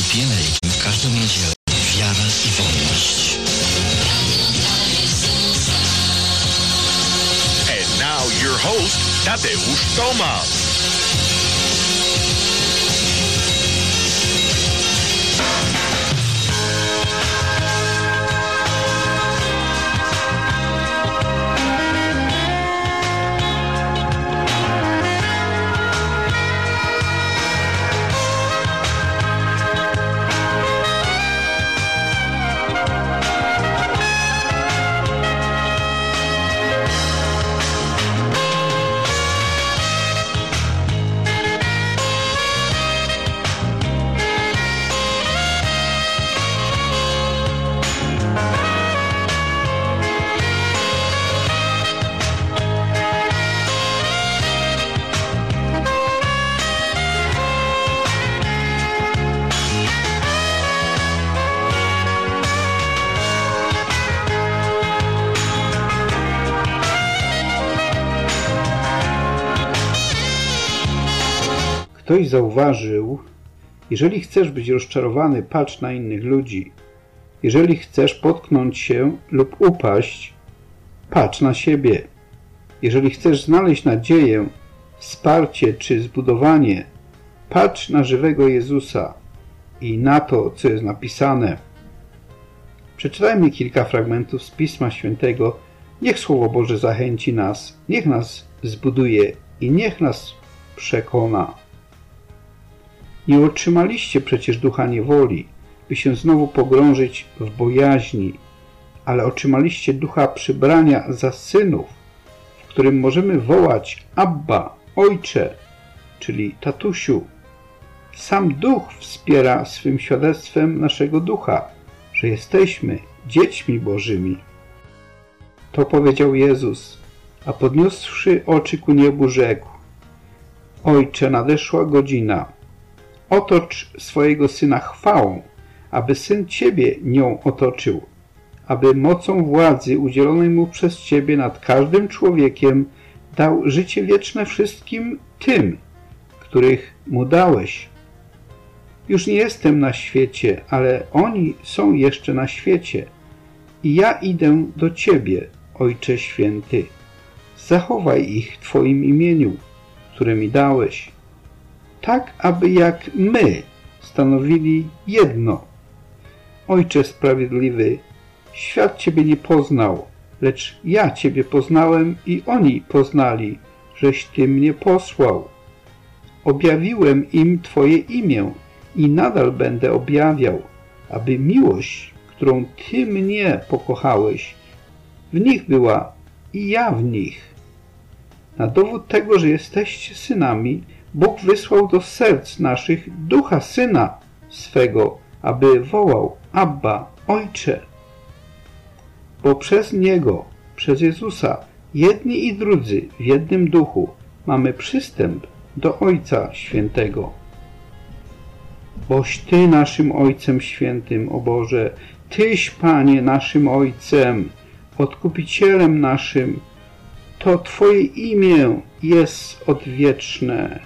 Happy American w każdą niedzielę. Wiara i wolność. And now your host, Tadeusz Tomasz. Ktoś zauważył, jeżeli chcesz być rozczarowany, patrz na innych ludzi. Jeżeli chcesz potknąć się lub upaść, patrz na siebie. Jeżeli chcesz znaleźć nadzieję, wsparcie czy zbudowanie, patrz na żywego Jezusa i na to, co jest napisane. Przeczytajmy kilka fragmentów z Pisma Świętego. Niech Słowo Boże zachęci nas, niech nas zbuduje i niech nas przekona. Nie otrzymaliście przecież ducha niewoli, by się znowu pogrążyć w bojaźni, ale otrzymaliście ducha przybrania za synów, w którym możemy wołać Abba, Ojcze, czyli tatusiu. Sam Duch wspiera swym świadectwem naszego ducha, że jesteśmy dziećmi Bożymi. To powiedział Jezus, a podniósłszy oczy ku niebu rzekł: Ojcze, nadeszła godzina. Otocz swojego Syna chwałą, aby Syn Ciebie nią otoczył, aby mocą władzy udzielonej Mu przez Ciebie nad każdym człowiekiem dał życie wieczne wszystkim tym, których Mu dałeś. Już nie jestem na świecie, ale oni są jeszcze na świecie i ja idę do Ciebie, Ojcze Święty. Zachowaj ich w Twoim imieniu, które mi dałeś, tak aby jak my stanowili jedno. Ojcze Sprawiedliwy, świat Ciebie nie poznał, lecz ja Ciebie poznałem i oni poznali, żeś Ty mnie posłał. Objawiłem im Twoje imię i nadal będę objawiał, aby miłość, którą Ty mnie pokochałeś, w nich była i ja w nich. Na dowód tego, że jesteście synami, Bóg wysłał do serc naszych Ducha Syna swego, aby wołał Abba, Ojcze. Bo przez Niego, przez Jezusa, jedni i drudzy w jednym duchu mamy przystęp do Ojca Świętego. Boś Ty naszym Ojcem Świętym, o Boże, Tyś, Panie, naszym Ojcem, Odkupicielem naszym, to Twoje imię jest odwieczne.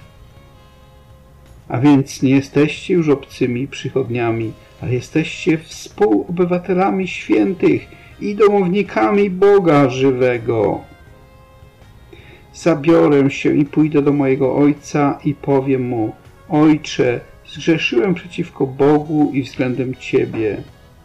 A więc nie jesteście już obcymi przychodniami, ale jesteście współobywatelami świętych i domownikami Boga żywego. Zabiorę się i pójdę do mojego Ojca i powiem Mu: Ojcze, zgrzeszyłem przeciwko Bogu i względem Ciebie.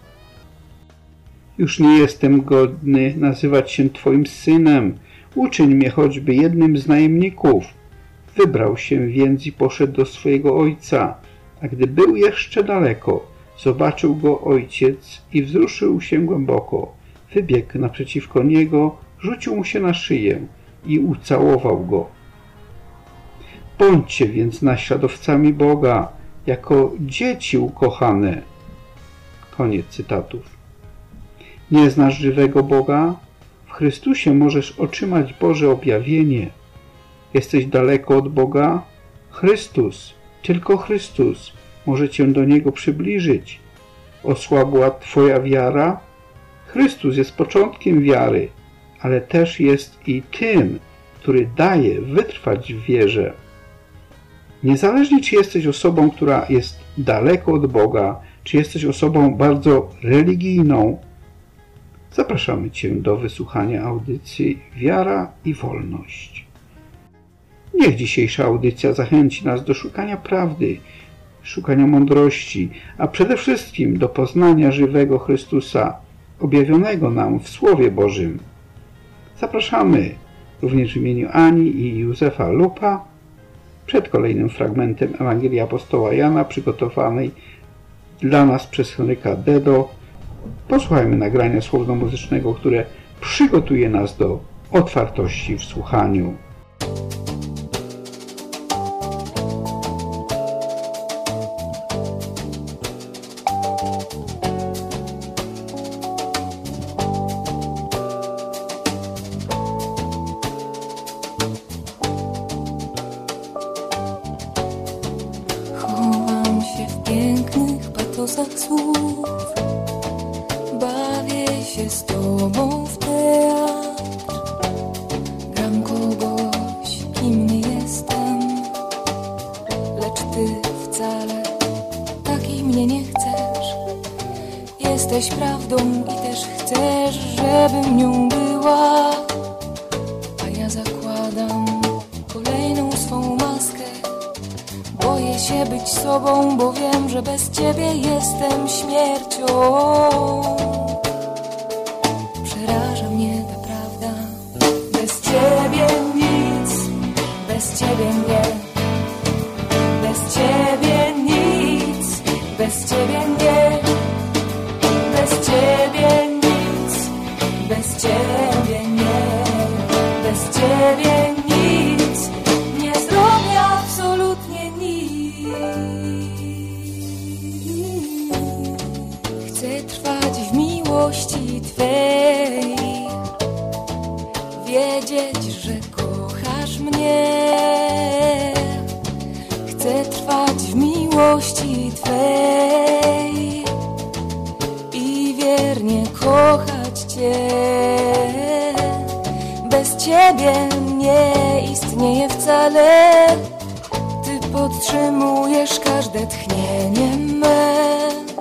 Już nie jestem godny nazywać się Twoim synem. Uczyń mnie choćby jednym z najemników. Wybrał się więc i poszedł do swojego ojca, a gdy był jeszcze daleko, zobaczył go ojciec i wzruszył się głęboko. Wybiegł naprzeciwko niego, rzucił mu się na szyję i ucałował go. Bądźcie więc naśladowcami Boga, jako dzieci ukochane. Koniec cytatów. Nie znasz żywego Boga? W Chrystusie możesz otrzymać Boże objawienie. Jesteś daleko od Boga? Chrystus, tylko Chrystus może Cię do Niego przybliżyć. Osłabła Twoja wiara? Chrystus jest początkiem wiary, ale też jest i tym, który daje wytrwać w wierze. Niezależnie, czy jesteś osobą, która jest daleko od Boga, czy jesteś osobą bardzo religijną, zapraszamy Cię do wysłuchania audycji Wiara i Wolność. Niech dzisiejsza audycja zachęci nas do szukania prawdy, szukania mądrości, a przede wszystkim do poznania żywego Chrystusa, objawionego nam w Słowie Bożym. Zapraszamy również w imieniu Ani i Józefa Lupa przed kolejnym fragmentem Ewangelii Apostoła Jana przygotowanej dla nas przez Henryka Dedo. Posłuchajmy nagrania słowno-muzycznego, które przygotuje nas do otwartości w słuchaniu. Chowam się w pięknych patosach słów, bawię się z Tobą w teatr, gram kogoś, kim nie jestem, lecz Ty wcale takiej mnie nie chcesz. Jesteś prawdą i też chcesz, żebym nią była, a ja zakładam kolejną swą maskę. Boję się być sobą, bo wiem, że bez Ciebie jestem śmiercią. Przeraża mnie ta prawda. Bez Ciebie nic, bez Ciebie nie. Bez Ciebie nic, bez Ciebie nie. Bez Ciebie nic, bez Ciebie nie. Bez Ciebie nic, nie zrobię absolutnie nic. Chcę trwać w miłości Twej, wiedzieć, że kochasz mnie. Chcę trwać w miłości Twej i wiernie kochać Cię. Bez Ciebie nie istnieje wcale. Ty podtrzymujesz każde tchnienie me.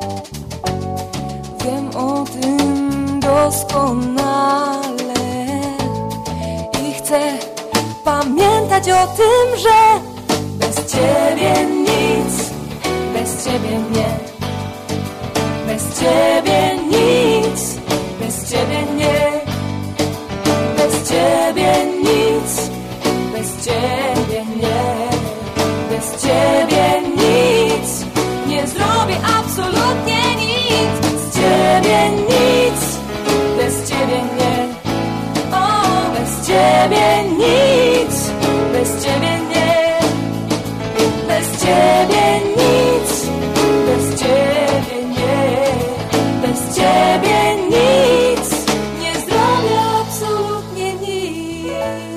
Wiem o tym doskonale i chcę pamiętać o tym, że bez Ciebie nic, bez Ciebie nie. Bez Ciebie nic, bez Ciebie nie. Bez Ciebie nic, bez Ciebie nie. Bez Ciebie nic, nie zrobię absolutnie nic. Bez Ciebie nic, bez Ciebie nie. O, bez Ciebie nic, bez Ciebie nie. Bez Ciebie nic, bez Ciebie nie. Bez Ciebie nic, nie zrobię absolutnie nic.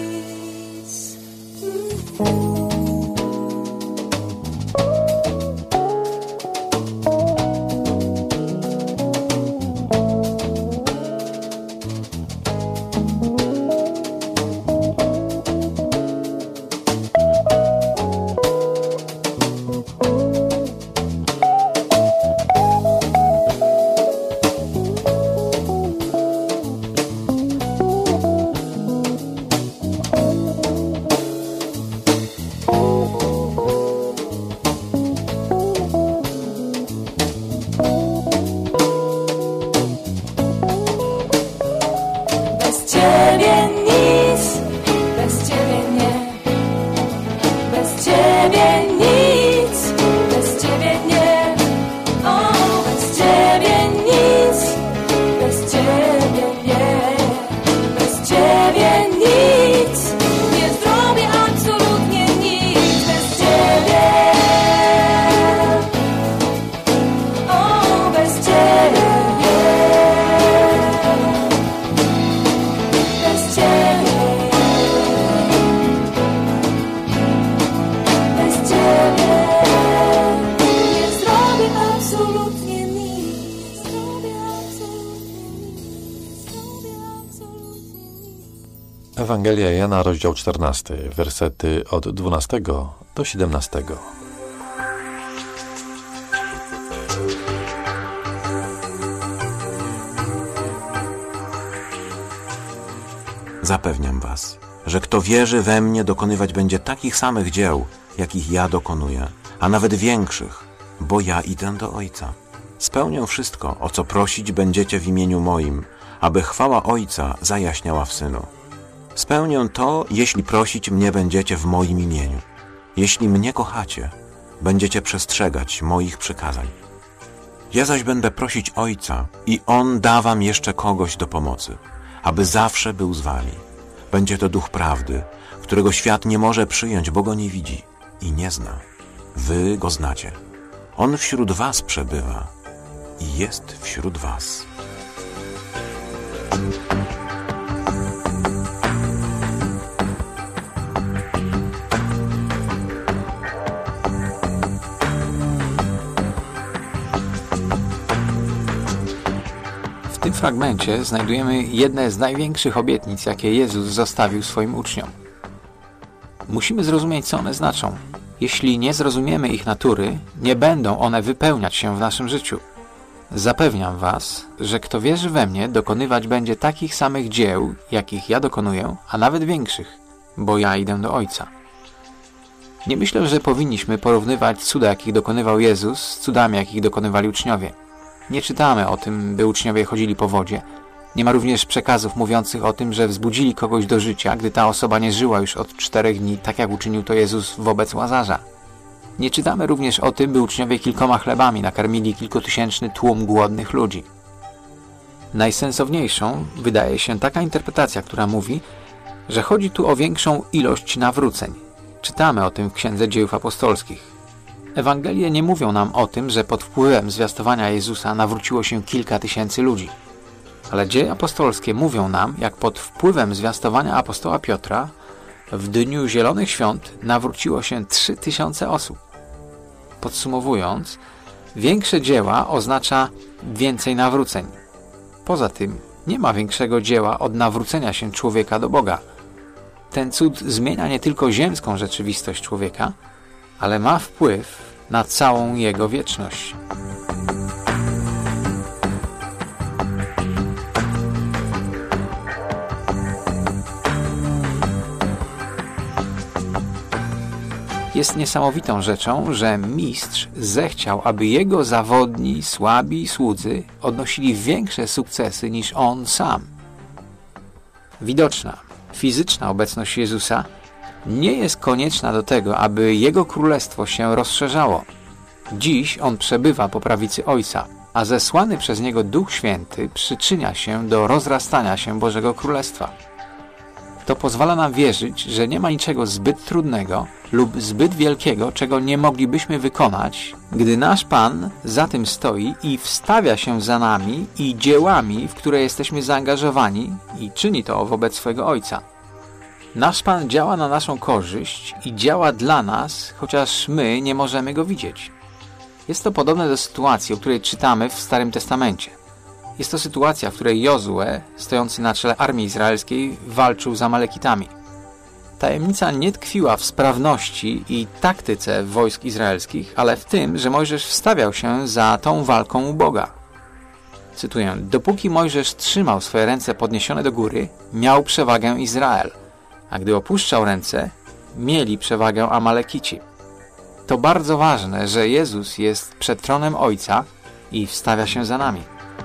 Ewangelia Jana, rozdział 14, wersety od 12 do 17. zapewniam was, że kto wierzy we mnie, dokonywać będzie takich samych dzieł, jakich ja dokonuję, a nawet większych, bo ja idę do Ojca. Spełnię wszystko, o co prosić będziecie w imieniu moim, aby chwała Ojca zajaśniała w Synu. Spełnię to, jeśli prosić mnie będziecie w moim imieniu. Jeśli mnie kochacie, będziecie przestrzegać moich przykazań. Ja zaś będę prosić Ojca i On da wam jeszcze kogoś do pomocy, aby zawsze był z wami. Będzie to Duch Prawdy, którego świat nie może przyjąć, bo Go nie widzi i nie zna. Wy Go znacie. On wśród was przebywa i jest wśród was. W tym fragmencie znajdujemy jedne z największych obietnic, jakie Jezus zostawił swoim uczniom. Musimy zrozumieć, co one znaczą. Jeśli nie zrozumiemy ich natury, nie będą one wypełniać się w naszym życiu. Zapewniam was, że kto wierzy we mnie, dokonywać będzie takich samych dzieł, jakich ja dokonuję, a nawet większych, bo ja idę do Ojca. Nie myślę, że powinniśmy porównywać cuda, jakich dokonywał Jezus, z cudami, jakich dokonywali uczniowie. Nie czytamy o tym, by uczniowie chodzili po wodzie. Nie ma również przekazów mówiących o tym, że wzbudzili kogoś do życia, gdy ta osoba nie żyła już od 4 dni, tak jak uczynił to Jezus wobec Łazarza. Nie czytamy również o tym, by uczniowie kilkoma chlebami nakarmili kilkutysięczny tłum głodnych ludzi. Najsensowniejszą wydaje się taka interpretacja, która mówi, że chodzi tu o większą ilość nawróceń. Czytamy o tym w Księdze Dziejów Apostolskich. Ewangelie nie mówią nam o tym, że pod wpływem zwiastowania Jezusa nawróciło się kilka tysięcy ludzi. Ale Dzieje Apostolskie mówią nam, jak pod wpływem zwiastowania apostoła Piotra w dniu Zielonych Świąt nawróciło się 3000 osób. Podsumowując, większe dzieła oznacza więcej nawróceń. Poza tym nie ma większego dzieła od nawrócenia się człowieka do Boga. Ten cud zmienia nie tylko ziemską rzeczywistość człowieka, ale ma wpływ na całą jego wieczność. Jest niesamowitą rzeczą, że mistrz zechciał, aby jego zawodni, słabi słudzy odnosili większe sukcesy niż on sam. Widoczna, fizyczna obecność Jezusa nie jest konieczna do tego, aby Jego Królestwo się rozszerzało. Dziś On przebywa po prawicy Ojca, a zesłany przez Niego Duch Święty przyczynia się do rozrastania się Bożego Królestwa. To pozwala nam wierzyć, że nie ma niczego zbyt trudnego lub zbyt wielkiego, czego nie moglibyśmy wykonać, gdy nasz Pan za tym stoi i wstawia się za nami i dziełami, w które jesteśmy zaangażowani i czyni to wobec swojego Ojca. Nasz Pan działa na naszą korzyść i działa dla nas, chociaż my nie możemy Go widzieć. Jest to podobne do sytuacji, o której czytamy w Starym Testamencie. Jest to sytuacja, w której Jozue, stojący na czele armii izraelskiej, walczył z Amalekitami. Tajemnica nie tkwiła w sprawności i taktyce wojsk izraelskich, ale w tym, że Mojżesz wstawiał się za tą walką u Boga. Cytuję: dopóki Mojżesz trzymał swoje ręce podniesione do góry, miał przewagę Izrael, a gdy opuszczał ręce, mieli przewagę Amalekici. To bardzo ważne, że Jezus jest przed tronem Ojca i wstawia się za nami.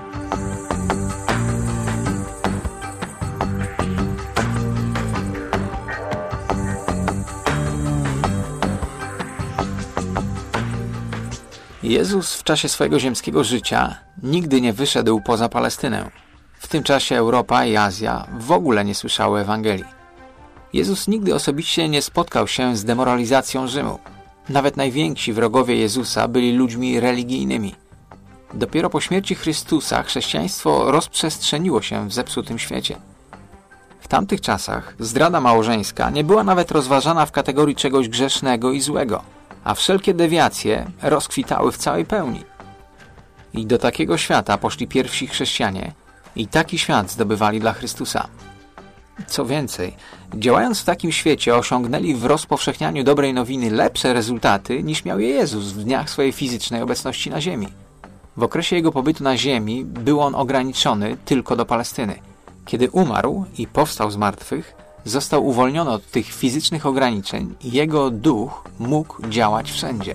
Jezus w czasie swojego ziemskiego życia nigdy nie wyszedł poza Palestynę. W tym czasie Europa i Azja w ogóle nie słyszały Ewangelii. Jezus nigdy osobiście nie spotkał się z demoralizacją Rzymu. Nawet najwięksi wrogowie Jezusa byli ludźmi religijnymi. Dopiero po śmierci Chrystusa chrześcijaństwo rozprzestrzeniło się w zepsutym świecie. W tamtych czasach zdrada małżeńska nie była nawet rozważana w kategorii czegoś grzesznego i złego, a wszelkie dewiacje rozkwitały w całej pełni. I do takiego świata poszli pierwsi chrześcijanie i taki świat zdobywali dla Chrystusa. Co więcej, działając w takim świecie osiągnęli w rozpowszechnianiu dobrej nowiny lepsze rezultaty niż miał je Jezus w dniach swojej fizycznej obecności na ziemi. W okresie Jego pobytu na ziemi był On ograniczony tylko do Palestyny. Kiedy umarł i powstał z martwych, został uwolniony od tych fizycznych ograniczeń i jego duch mógł działać wszędzie.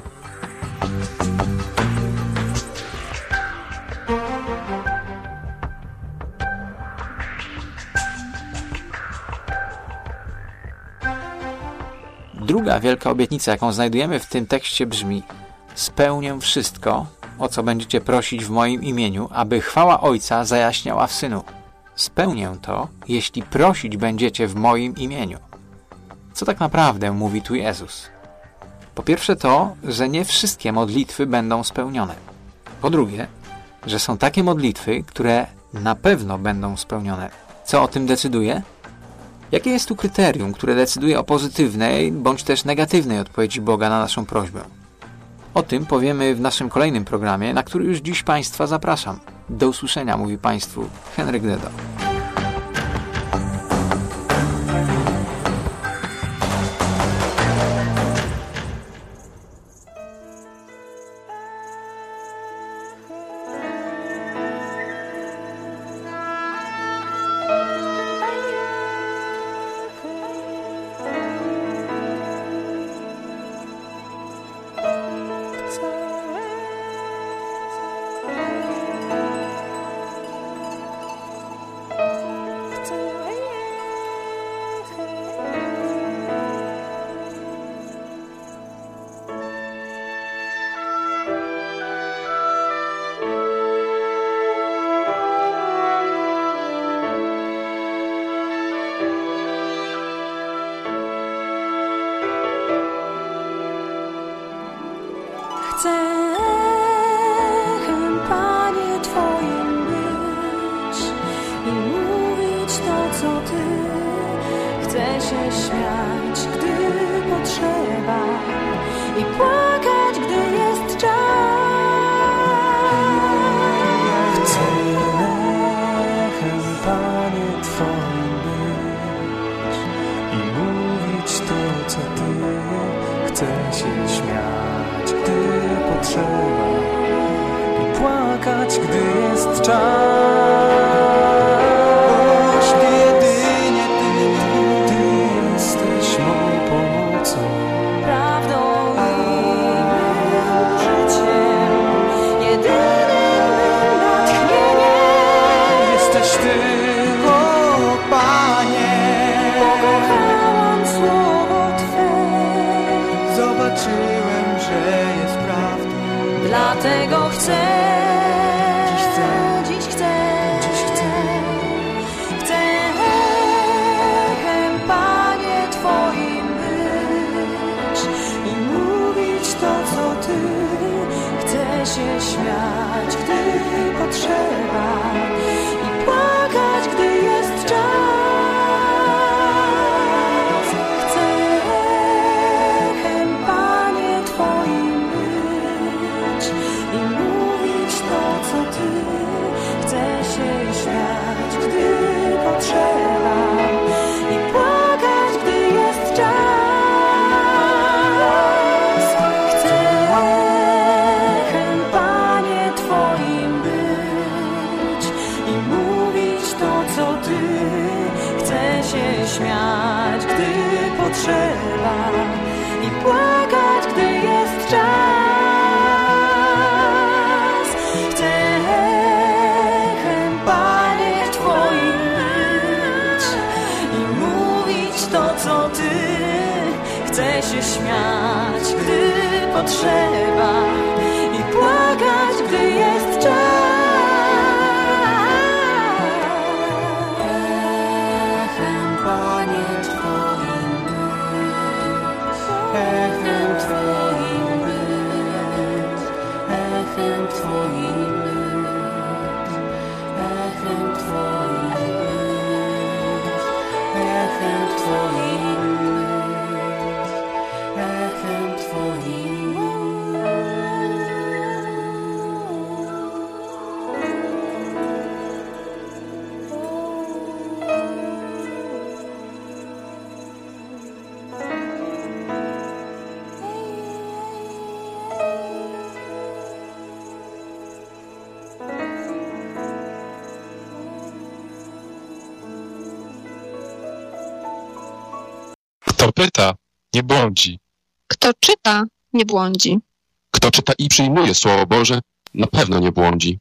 Druga wielka obietnica, jaką znajdujemy w tym tekście, brzmi: spełnię wszystko, o co będziecie prosić w moim imieniu, aby chwała Ojca zajaśniała w Synu. Spełnię to, jeśli prosić będziecie w moim imieniu. Co tak naprawdę mówi tu Jezus? Po pierwsze to, że nie wszystkie modlitwy będą spełnione. Po drugie, że są takie modlitwy, które na pewno będą spełnione. Co o tym decyduje? Jakie jest tu kryterium, które decyduje o pozytywnej bądź też negatywnej odpowiedzi Boga na naszą prośbę? O tym powiemy w naszym kolejnym programie, na który już dziś Państwa zapraszam. Do usłyszenia, mówi Państwu Henryk Dedo. Chcę, Panie, Twoim być i mówić to, co Ty. Chcę się śmiać, gdy potrzeba i płakać, gdy jest czas. Chcę, Panie, Twoim być i mówić to, co Ty. Chcę się śmiać, gdy potrzeba i płakać, gdy jest czas. Ty jedynie Ty jesteś mą pomocą, Prawdą i życiem, jedynym natchnieniem. jesteś Ty, o Panie. Pokochałam słowo Twe, Zobaczyłem, że jest prawdą. dlatego chcę, dziś chcę, Panie, Twoim być i mówić to, co Ty. Chcę się śmiać, gdy potrzeba i płakać, gdy jest czas. Chcę, Panie, Twoim być i mówić to, co Ty. Chcę się śmiać, gdy potrzeba i płakać, gdy jest czas. Chcę, Panie, Twoim być i mówić to, co Ty. Chcę się śmiać, gdy potrzeba i płakać, gdy jest czas. Chcę, Panie, Twoim być i mówić to, co Ty. Chcę się śmiać, gdy potrzeba i płakać, gdy jest czas. Panie, Twoim być, Twoim być, Twoim być, Twoim być, Twoim być. pyta, nie błądzi. Kto czyta, nie błądzi. Kto czyta i przyjmuje Słowo Boże, na pewno nie błądzi.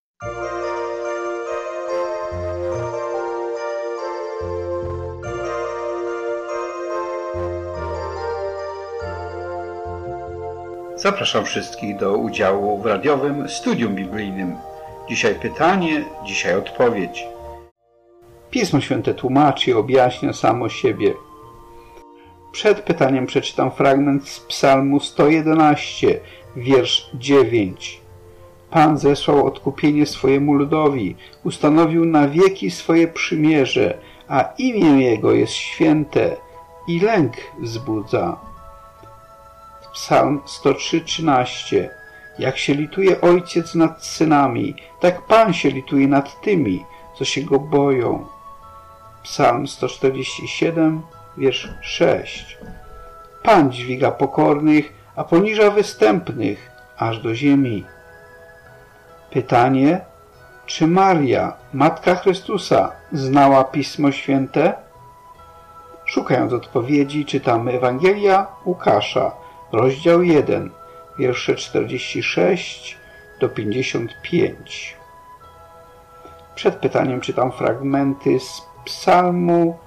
Zapraszam wszystkich do udziału w radiowym studium biblijnym. Dzisiaj pytanie, dzisiaj odpowiedź. Pismo Święte tłumaczy i objaśnia samo siebie. Przed pytaniem przeczytam fragment z Psalmu 111, wiersz 9. Pan zesłał odkupienie swojemu ludowi, ustanowił na wieki swoje przymierze, a imię Jego jest święte i lęk wzbudza. Psalm 103:13. Jak się lituje ojciec nad synami, tak Pan się lituje nad tymi, co się Go boją. Psalm 147, wiersz 6. Pan dźwiga pokornych, a poniża występnych, aż do ziemi. Pytanie, czy Maria, Matka Chrystusa, znała Pismo Święte? Szukając odpowiedzi, czytamy Ewangelia Łukasza, rozdział 1, wiersze 46 do 55. Przed pytaniem czytam fragmenty z Psalmu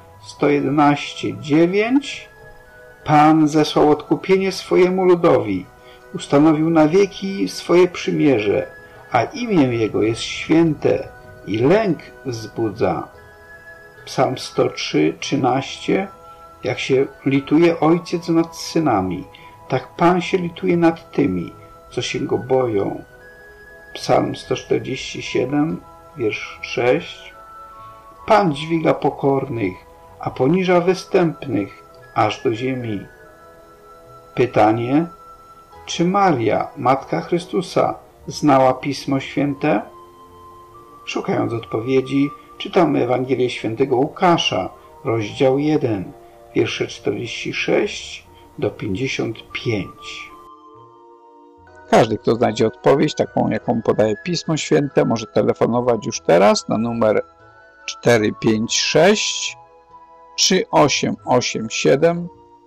111:9. Pan zesłał odkupienie swojemu ludowi, ustanowił na wieki swoje przymierze, a imię Jego jest święte i lęk wzbudza. Psalm 103:13. Jak się lituje ojciec nad synami, tak Pan się lituje nad tymi, co się Go boją. Psalm 147, wiersz 6. Pan dźwiga pokornych, a poniża występnych, aż do ziemi. Pytanie, czy Maria, Matka Chrystusa, znała Pismo Święte? Szukając odpowiedzi, czytamy Ewangelię Świętego Łukasza, rozdział 1, wiersze 46 do 55. Każdy, kto znajdzie odpowiedź, taką jaką podaje Pismo Święte, może telefonować już teraz na numer 456 3887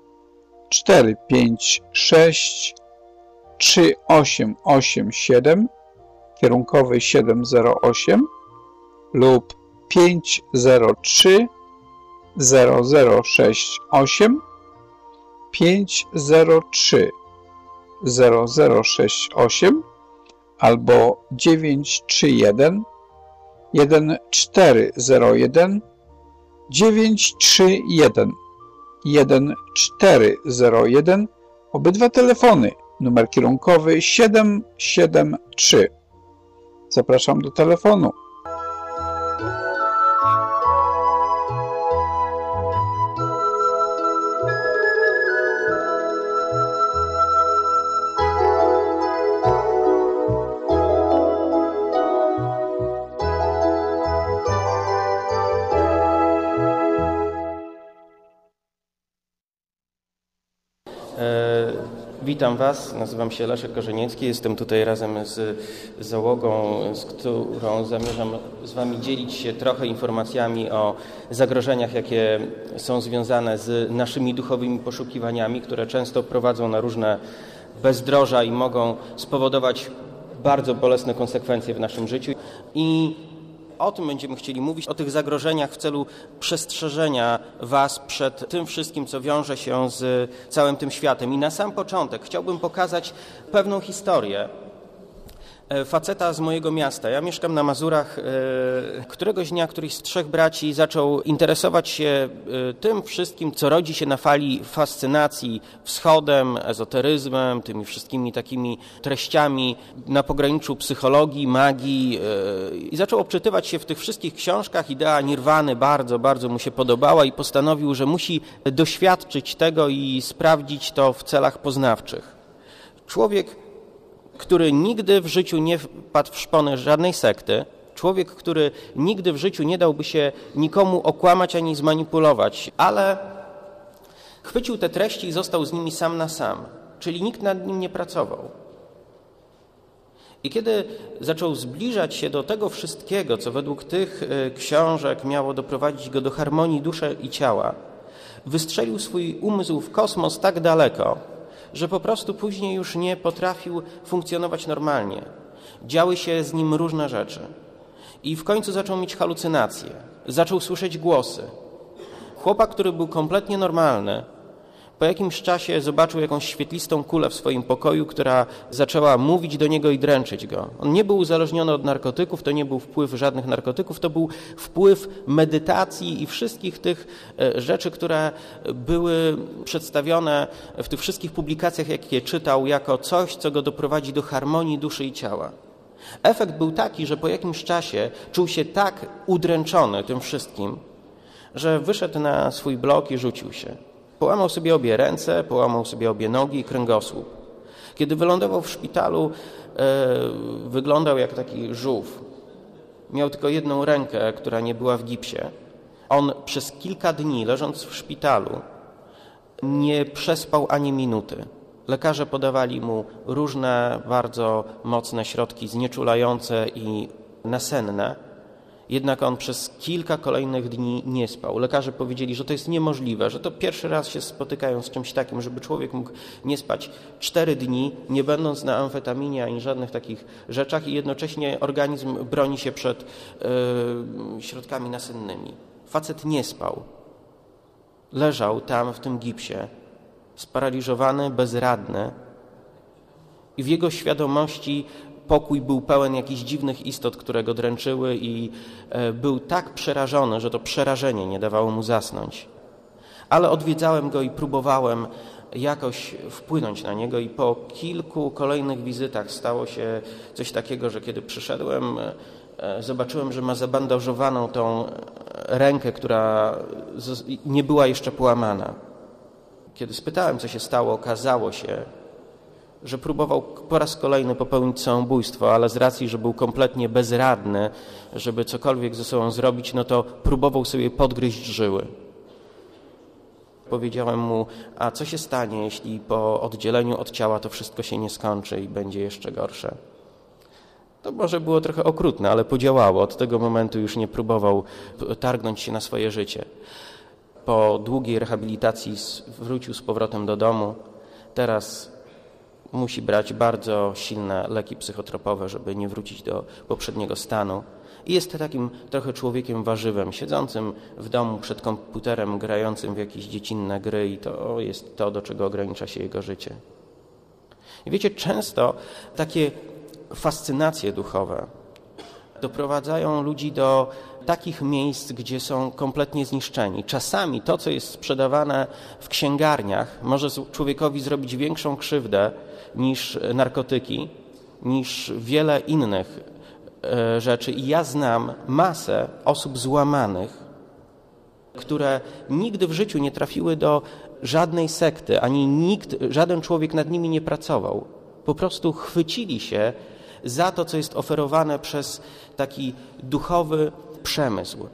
456 3887 kierunkowy 708 lub 503 0068 503 0068 albo 931 1401 931 1401. Obydwa telefony, numer kierunkowy 773. Zapraszam do telefonu. Witam Was, nazywam się Leszek Korzeniecki, jestem tutaj razem z załogą, z którą zamierzam z Wami dzielić się trochę informacjami o zagrożeniach, jakie są związane z naszymi duchowymi poszukiwaniami, które często prowadzą na różne bezdroża i mogą spowodować bardzo bolesne konsekwencje w naszym życiu. I o tym będziemy chcieli mówić, o tych zagrożeniach w celu przestrzeżenia Was przed tym wszystkim, co wiąże się z całym tym światem. I na sam początek chciałbym pokazać pewną historię faceta z mojego miasta. Ja mieszkam na Mazurach. Któregoś dnia któryś z trzech braci zaczął interesować się tym wszystkim, co rodzi się na fali fascynacji wschodem, ezoteryzmem, tymi wszystkimi takimi treściami na pograniczu psychologii, magii i zaczął obczytywać się w tych wszystkich książkach. Idea nirwany bardzo, bardzo mu się podobała i postanowił, że musi doświadczyć tego i sprawdzić to w celach poznawczych. Człowiek, który nigdy w życiu nie wpadł w szpony żadnej sekty, człowiek, który nigdy w życiu nie dałby się nikomu okłamać ani zmanipulować, ale chwycił te treści i został z nimi sam na sam, czyli nikt nad nim nie pracował. I kiedy zaczął zbliżać się do tego wszystkiego, co według tych książek miało doprowadzić go do harmonii duszy i ciała, wystrzelił swój umysł w kosmos tak daleko, że po prostu później już nie potrafił funkcjonować normalnie. Działy się z nim różne rzeczy. I w końcu zaczął mieć halucynacje. Zaczął słyszeć głosy. Chłopak, który był kompletnie normalny, po jakimś czasie zobaczył jakąś świetlistą kulę w swoim pokoju, która zaczęła mówić do niego i dręczyć go. On nie był uzależniony od narkotyków, to nie był wpływ żadnych narkotyków, to był wpływ medytacji i wszystkich tych rzeczy, które były przedstawione w tych wszystkich publikacjach, jakie czytał, jako coś, co go doprowadzi do harmonii duszy i ciała. Efekt był taki, że po jakimś czasie czuł się tak udręczony tym wszystkim, że wyszedł na swój blok i rzucił się. Połamał sobie obie ręce, połamał sobie obie nogi i kręgosłup. Kiedy wylądował w szpitalu, wyglądał jak taki żółw. Miał tylko jedną rękę, która nie była w gipsie. On przez kilka dni, leżąc w szpitalu, nie przespał ani minuty. Lekarze podawali mu różne bardzo mocne środki znieczulające i nasenne. Jednak on przez kilka kolejnych dni nie spał. Lekarze powiedzieli, że to jest niemożliwe, że to pierwszy raz się spotykają z czymś takim, żeby człowiek mógł nie spać 4 dni, nie będąc na amfetaminie ani żadnych takich rzeczach i jednocześnie organizm broni się przed środkami nasennymi. Facet nie spał. Leżał tam w tym gipsie, sparaliżowany, bezradny i w jego świadomości pokój był pełen jakichś dziwnych istot, które go dręczyły i był tak przerażony, że to przerażenie nie dawało mu zasnąć. Ale odwiedzałem go i próbowałem jakoś wpłynąć na niego i po kilku kolejnych wizytach stało się coś takiego, że kiedy przyszedłem, zobaczyłem, że ma zabandażowaną tą rękę, która nie była jeszcze połamana. Kiedy spytałem, co się stało, okazało się, że próbował po raz kolejny popełnić samobójstwo, ale z racji, że był kompletnie bezradny, żeby cokolwiek ze sobą zrobić, no to próbował sobie podgryźć żyły. Powiedziałem mu, a co się stanie, jeśli po oddzieleniu od ciała to wszystko się nie skończy i będzie jeszcze gorsze? To może było trochę okrutne, ale podziałało. Od tego momentu już nie próbował targnąć się na swoje życie. Po długiej rehabilitacji wrócił z powrotem do domu. Teraz musi brać bardzo silne leki psychotropowe, żeby nie wrócić do poprzedniego stanu. I jest takim trochę człowiekiem warzywem, siedzącym w domu przed komputerem, grającym w jakieś dziecinne gry i to jest to, do czego ogranicza się jego życie. I wiecie, często takie fascynacje duchowe doprowadzają ludzi do takich miejsc, gdzie są kompletnie zniszczeni. Czasami to, co jest sprzedawane w księgarniach, może człowiekowi zrobić większą krzywdę niż narkotyki, niż wiele innych rzeczy. I ja znam masę osób złamanych, które nigdy w życiu nie trafiły do żadnej sekty, ani żaden człowiek nad nimi nie pracował. Po prostu chwycili się za to, co jest oferowane przez taki duchowy przemysł.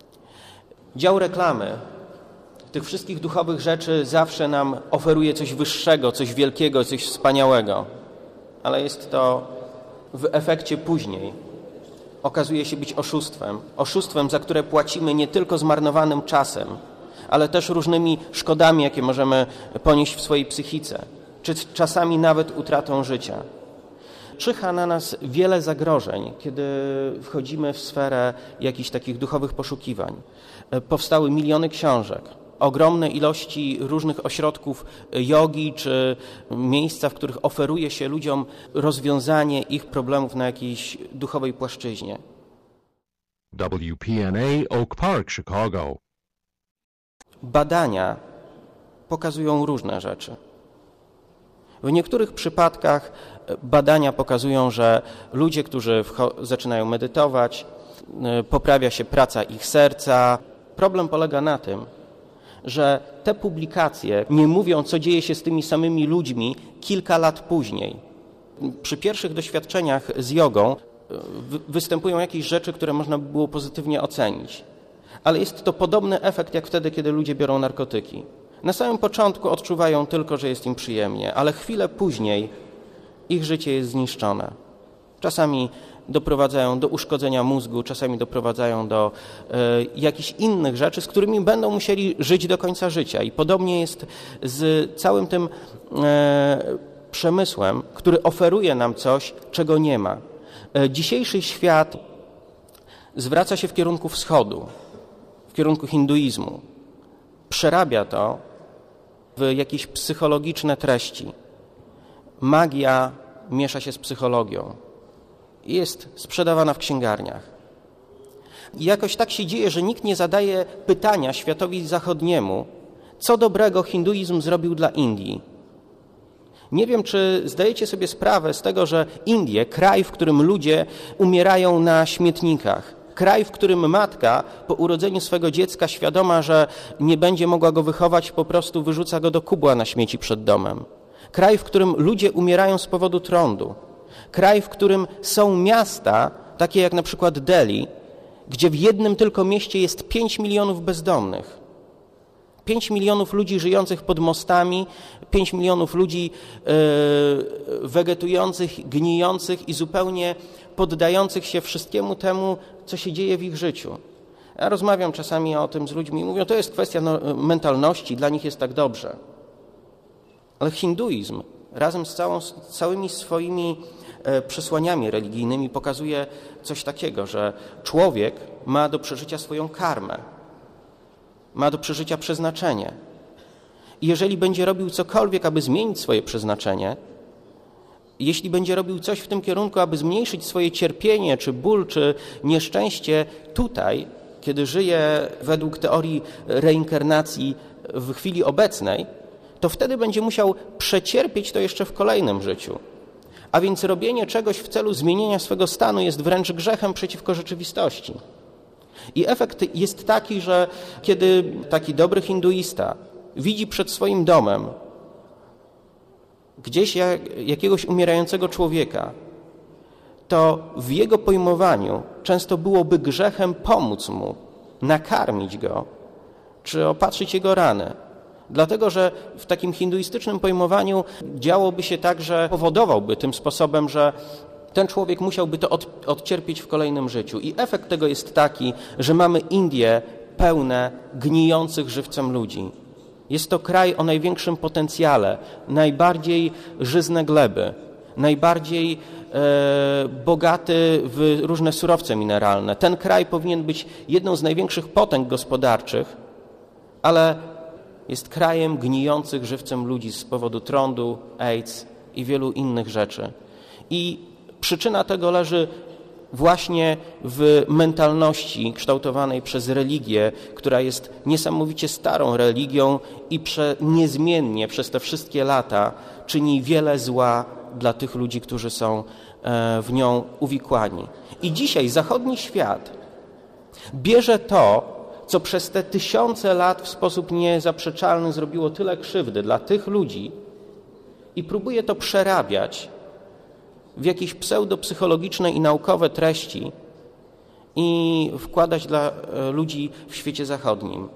Dział reklamy tych wszystkich duchowych rzeczy zawsze nam oferuje coś wyższego, coś wielkiego, coś wspaniałego. Ale jest to w efekcie później okazuje się być oszustwem. Oszustwem, za które płacimy nie tylko zmarnowanym czasem, ale też różnymi szkodami, jakie możemy ponieść w swojej psychice, czy czasami nawet utratą życia. Czyha na nas wiele zagrożeń, kiedy wchodzimy w sferę jakichś takich duchowych poszukiwań. Powstały miliony książek, ogromne ilości różnych ośrodków jogi czy miejsca, w których oferuje się ludziom rozwiązanie ich problemów na jakiejś duchowej płaszczyźnie. WPNA Oak Park, Chicago. Badania pokazują różne rzeczy. W niektórych przypadkach badania pokazują, że ludzie, którzy zaczynają medytować, poprawia się praca ich serca. Problem polega na tym, że te publikacje nie mówią, co dzieje się z tymi samymi ludźmi kilka lat później. Przy pierwszych doświadczeniach z jogą występują jakieś rzeczy, które można by było pozytywnie ocenić. Ale jest to podobny efekt jak wtedy, kiedy ludzie biorą narkotyki. Na samym początku odczuwają tylko, że jest im przyjemnie, ale chwilę później ich życie jest zniszczone. Czasami doprowadzają do uszkodzenia mózgu, czasami doprowadzają do jakichś innych rzeczy, z którymi będą musieli żyć do końca życia. I podobnie jest z całym tym przemysłem, który oferuje nam coś, czego nie ma. Dzisiejszy świat zwraca się w kierunku wschodu, w kierunku hinduizmu. Przerabia to w jakieś psychologiczne treści. Magia miesza się z psychologią i jest sprzedawana w księgarniach. I jakoś tak się dzieje, że nikt nie zadaje pytania światowi zachodniemu, co dobrego hinduizm zrobił dla Indii. Nie wiem, czy zdajecie sobie sprawę z tego, że Indie, kraj, w którym ludzie umierają na śmietnikach, kraj, w którym matka po urodzeniu swego dziecka świadoma, że nie będzie mogła go wychować, po prostu wyrzuca go do kubła na śmieci przed domem. Kraj, w którym ludzie umierają z powodu trądu. Kraj, w którym są miasta, takie jak na przykład Delhi, gdzie w jednym tylko mieście jest 5 milionów bezdomnych. 5 milionów ludzi żyjących pod mostami, 5 milionów ludzi wegetujących, gnijących i zupełnie poddających się wszystkiemu temu, co się dzieje w ich życiu. Ja rozmawiam czasami o tym z ludźmi i mówią, to jest kwestia mentalności, dla nich jest tak dobrze. Ale hinduizm razem z całymi swoimi przesłaniami religijnymi pokazuje coś takiego, że człowiek ma do przeżycia swoją karmę, ma do przeżycia przeznaczenie. I jeżeli będzie robił cokolwiek, aby zmienić swoje przeznaczenie, jeśli będzie robił coś w tym kierunku, aby zmniejszyć swoje cierpienie, czy ból, czy nieszczęście tutaj, kiedy żyje według teorii reinkarnacji w chwili obecnej, to wtedy będzie musiał przecierpieć to jeszcze w kolejnym życiu. A więc robienie czegoś w celu zmienienia swego stanu jest wręcz grzechem przeciwko rzeczywistości. I efekt jest taki, że kiedy taki dobry hinduista widzi przed swoim domem gdzieś jakiegoś umierającego człowieka, to w jego pojmowaniu często byłoby grzechem pomóc mu, nakarmić go, czy opatrzyć jego rany. Dlatego, że w takim hinduistycznym pojmowaniu działoby się tak, że powodowałby tym sposobem, że ten człowiek musiałby to odcierpieć w kolejnym życiu. I efekt tego jest taki, że mamy Indie pełne gnijących żywcem ludzi. Jest to kraj o największym potencjale, najbardziej żyzne gleby, najbardziej bogaty w różne surowce mineralne. Ten kraj powinien być jedną z największych potęg gospodarczych, ale jest krajem gnijących żywcem ludzi z powodu trądu, AIDS i wielu innych rzeczy. I przyczyna tego leży właśnie w mentalności kształtowanej przez religię, która jest niesamowicie starą religią i niezmiennie przez te wszystkie lata czyni wiele zła dla tych ludzi, którzy są w nią uwikłani. I dzisiaj zachodni świat bierze to, co przez te tysiące lat w sposób niezaprzeczalny zrobiło tyle krzywdy dla tych ludzi i próbuje to przerabiać w jakieś pseudopsychologiczne i naukowe treści i wkładać dla ludzi w świecie zachodnim.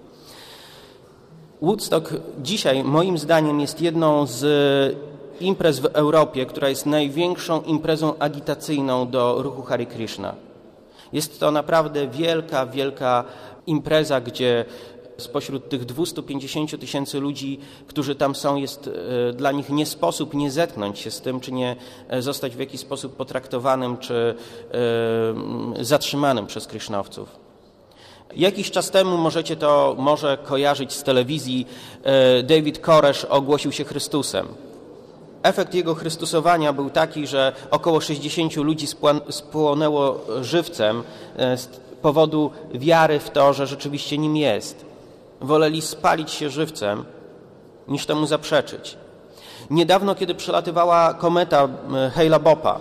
Woodstock dzisiaj moim zdaniem jest jedną z imprez w Europie, która jest największą imprezą agitacyjną do ruchu Hare Krishna. Jest to naprawdę wielka, wielka impreza, gdzie spośród tych 250 000 ludzi, którzy tam są, jest dla nich nie sposób nie zetknąć się z tym, czy nie zostać w jakiś sposób potraktowanym, czy zatrzymanym przez krishnowców. Jakiś czas temu możecie to może kojarzyć z telewizji. David Koresh ogłosił się Chrystusem. Efekt jego chrystusowania był taki, że około 60 ludzi spłonęło żywcem z powodu wiary w to, że rzeczywiście nim jest. Woleli spalić się żywcem, niż temu zaprzeczyć. Niedawno, kiedy przelatywała kometa Hale-Bopa,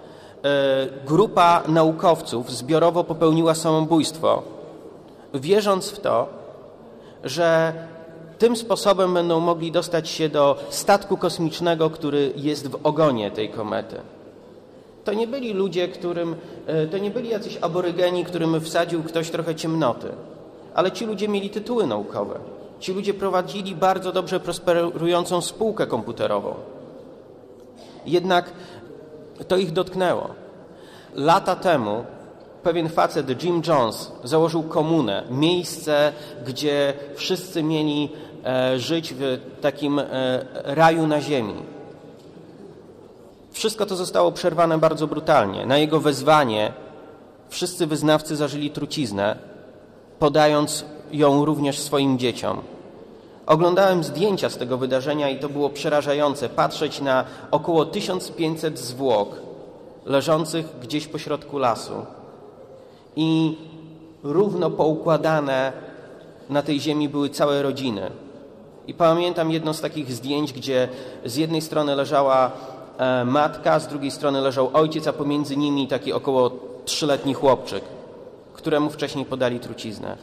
grupa naukowców zbiorowo popełniła samobójstwo, wierząc w to, że tym sposobem będą mogli dostać się do statku kosmicznego, który jest w ogonie tej komety. To nie byli ludzie, to nie byli jacyś aborygeni, którym wsadził ktoś trochę ciemnoty, ale ci ludzie mieli tytuły naukowe. Ci ludzie prowadzili bardzo dobrze prosperującą spółkę komputerową. Jednak to ich dotknęło. Lata temu pewien facet, Jim Jones, założył komunę, miejsce, gdzie wszyscy mieli żyć w takim raju na ziemi. Wszystko to zostało przerwane bardzo brutalnie. Na jego wezwanie wszyscy wyznawcy zażyli truciznę, podając ją również swoim dzieciom. Oglądałem zdjęcia z tego wydarzenia i to było przerażające. Patrzeć na około 1500 zwłok leżących gdzieś pośrodku lasu i równo poukładane na tej ziemi były całe rodziny. I pamiętam jedno z takich zdjęć, gdzie z jednej strony leżała matka, z drugiej strony leżał ojciec, a pomiędzy nimi taki około 3-letni chłopczyk, któremu wcześniej podali truciznę.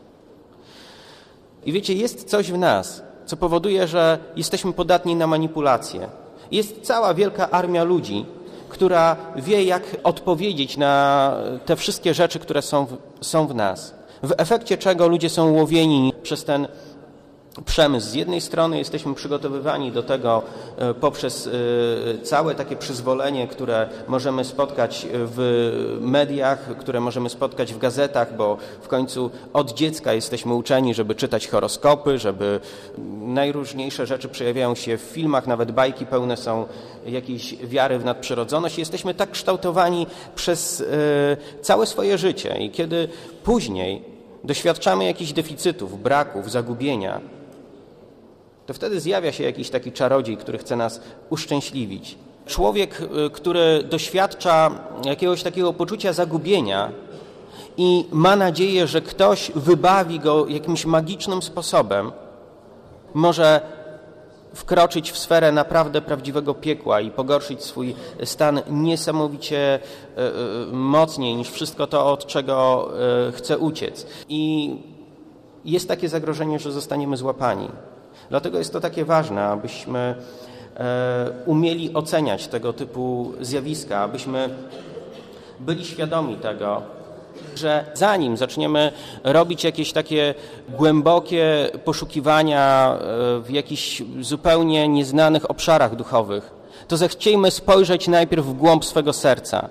I wiecie, jest coś w nas, co powoduje, że jesteśmy podatni na manipulacje. Jest cała wielka armia ludzi, która wie, jak odpowiedzieć na te wszystkie rzeczy, które są w nas. W efekcie czego ludzie są łowieni przez ten przemysł. Z jednej strony jesteśmy przygotowywani do tego poprzez całe takie przyzwolenie, które możemy spotkać w mediach, które możemy spotkać w gazetach, bo w końcu od dziecka jesteśmy uczeni, żeby czytać horoskopy, żeby najróżniejsze rzeczy przejawiają się w filmach, nawet bajki pełne są jakiejś wiary w nadprzyrodzoność. Jesteśmy tak kształtowani przez całe swoje życie i kiedy później doświadczamy jakichś deficytów, braków, zagubienia, to wtedy zjawia się jakiś taki czarodziej, który chce nas uszczęśliwić. Człowiek, który doświadcza jakiegoś takiego poczucia zagubienia i ma nadzieję, że ktoś wybawi go jakimś magicznym sposobem, może wkroczyć w sferę naprawdę prawdziwego piekła i pogorszyć swój stan niesamowicie mocniej niż wszystko to, od czego chce uciec. I jest takie zagrożenie, że zostaniemy złapani. Dlatego jest to takie ważne, abyśmy umieli oceniać tego typu zjawiska, abyśmy byli świadomi tego, że zanim zaczniemy robić jakieś takie głębokie poszukiwania w jakichś zupełnie nieznanych obszarach duchowych, to zechciejmy spojrzeć najpierw w głąb swego serca.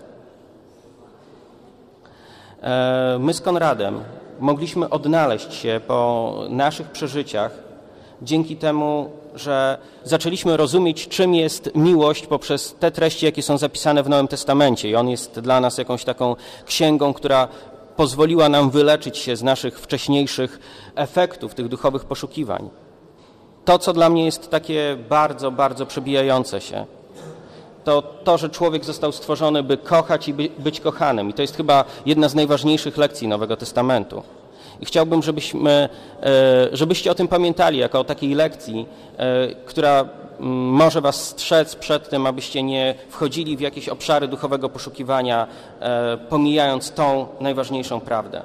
My z Konradem mogliśmy odnaleźć się po naszych przeżyciach dzięki temu, że zaczęliśmy rozumieć, czym jest miłość poprzez te treści, jakie są zapisane w Nowym Testamencie. I on jest dla nas jakąś taką księgą, która pozwoliła nam wyleczyć się z naszych wcześniejszych efektów, tych duchowych poszukiwań. To, co dla mnie jest takie bardzo, bardzo przebijające się, to, że człowiek został stworzony, by kochać i być kochanym. I to jest chyba jedna z najważniejszych lekcji Nowego Testamentu. I chciałbym, żebyście o tym pamiętali, jako o takiej lekcji, która może was strzec przed tym, abyście nie wchodzili w jakieś obszary duchowego poszukiwania, pomijając tą najważniejszą prawdę.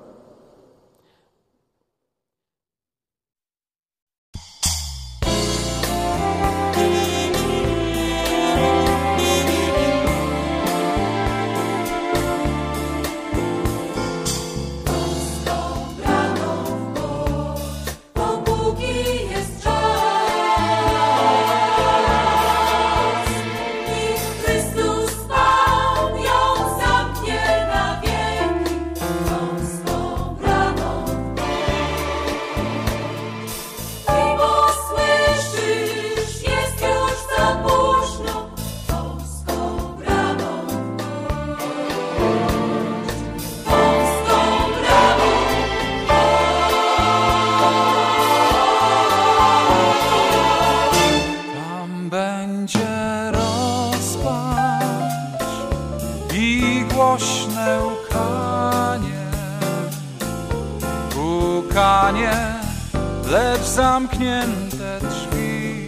Lecz zamknięte drzwi.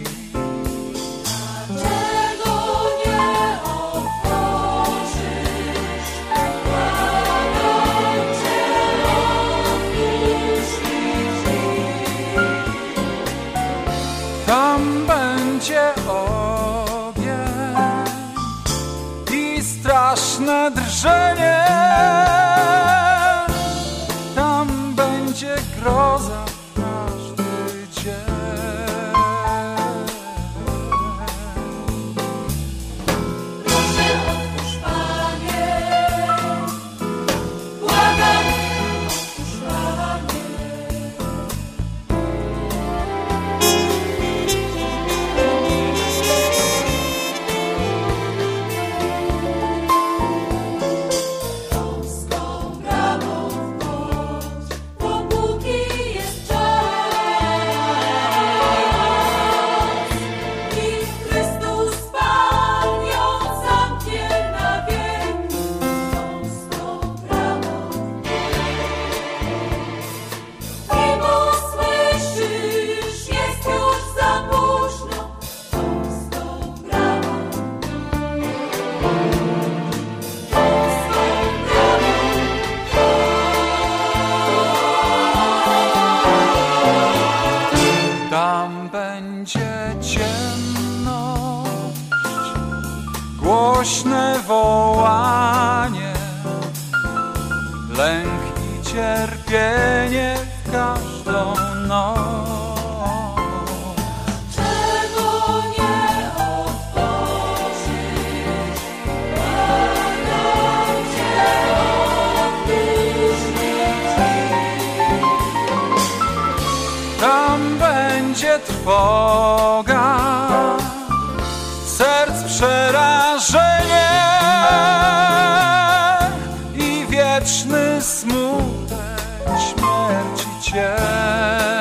Dlaczego nie otworzysz? Błagam cię, otwórz mi drzwi. Tam będzie ogień i straszne drżenie. Tam będzie groza. głośne wołanie, lęk i cierpienie w każdą noc. Tam będzie trwoga, serc przerażenie i wieczny smutek śmierci cień.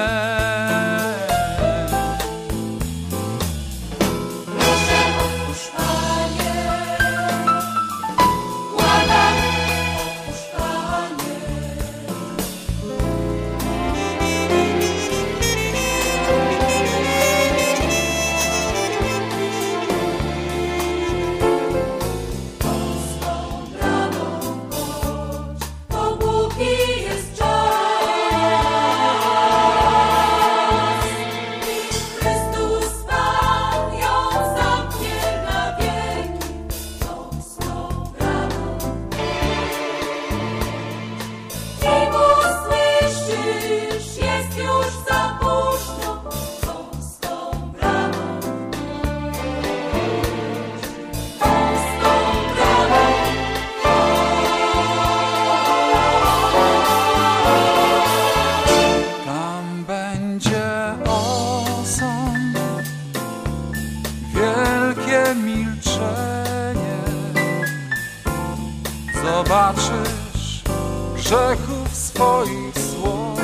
Zobaczysz grzechów swoich słów.